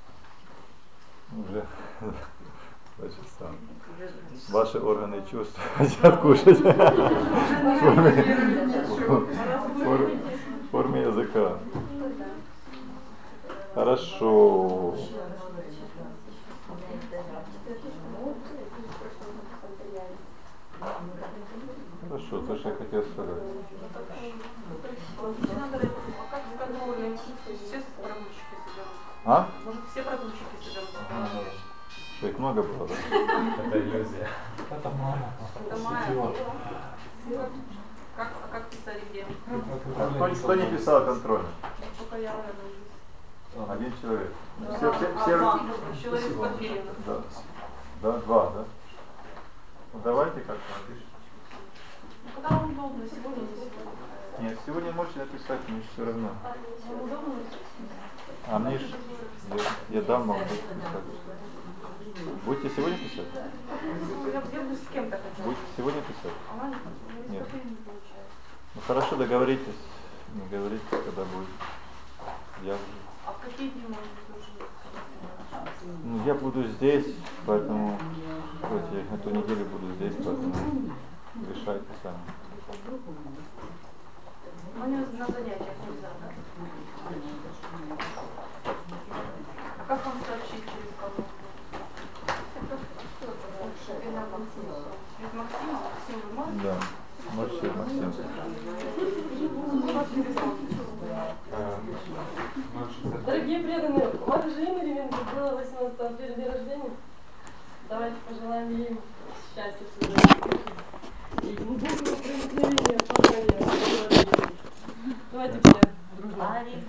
Уже 2 часа. Ваши органы чувств хотят кушать в форме языка. Хорошо. Хорошо, то, что я хотел сказать. А? Может, все прогульщики соберутся? Что, их много было, да? Это иллюзия. Это Майя. Как писали где? Кто не писал контрольно? Только я, наверное, 1 человек. Человек под деревом. Да, 2, да? Ну давайте как-то напишем. Когда вам удобно, сегодня, не сегодня? Нет, сегодня можете написать, мне все равно. Вам удобно? А мне ж, я дам вам писать. Будете сегодня писать? Я буду с кем-то хотела. Будете сегодня писать? Она Нет. не получается. Ну хорошо, договоритесь. Не говорите, когда будет. Я уже. А в какие дни может быть уже? Ну, я буду здесь, поэтому эту неделю буду здесь, поэтому решайте сами. Ну, на занятиях нельзя, да? Да. Максим. Дорогие преданные, у Маржи Емельяненко было 18 апреля день рождения. Давайте пожелаем ей счастья всегда. И глубокого проникновения в познание. Давайте все дружно.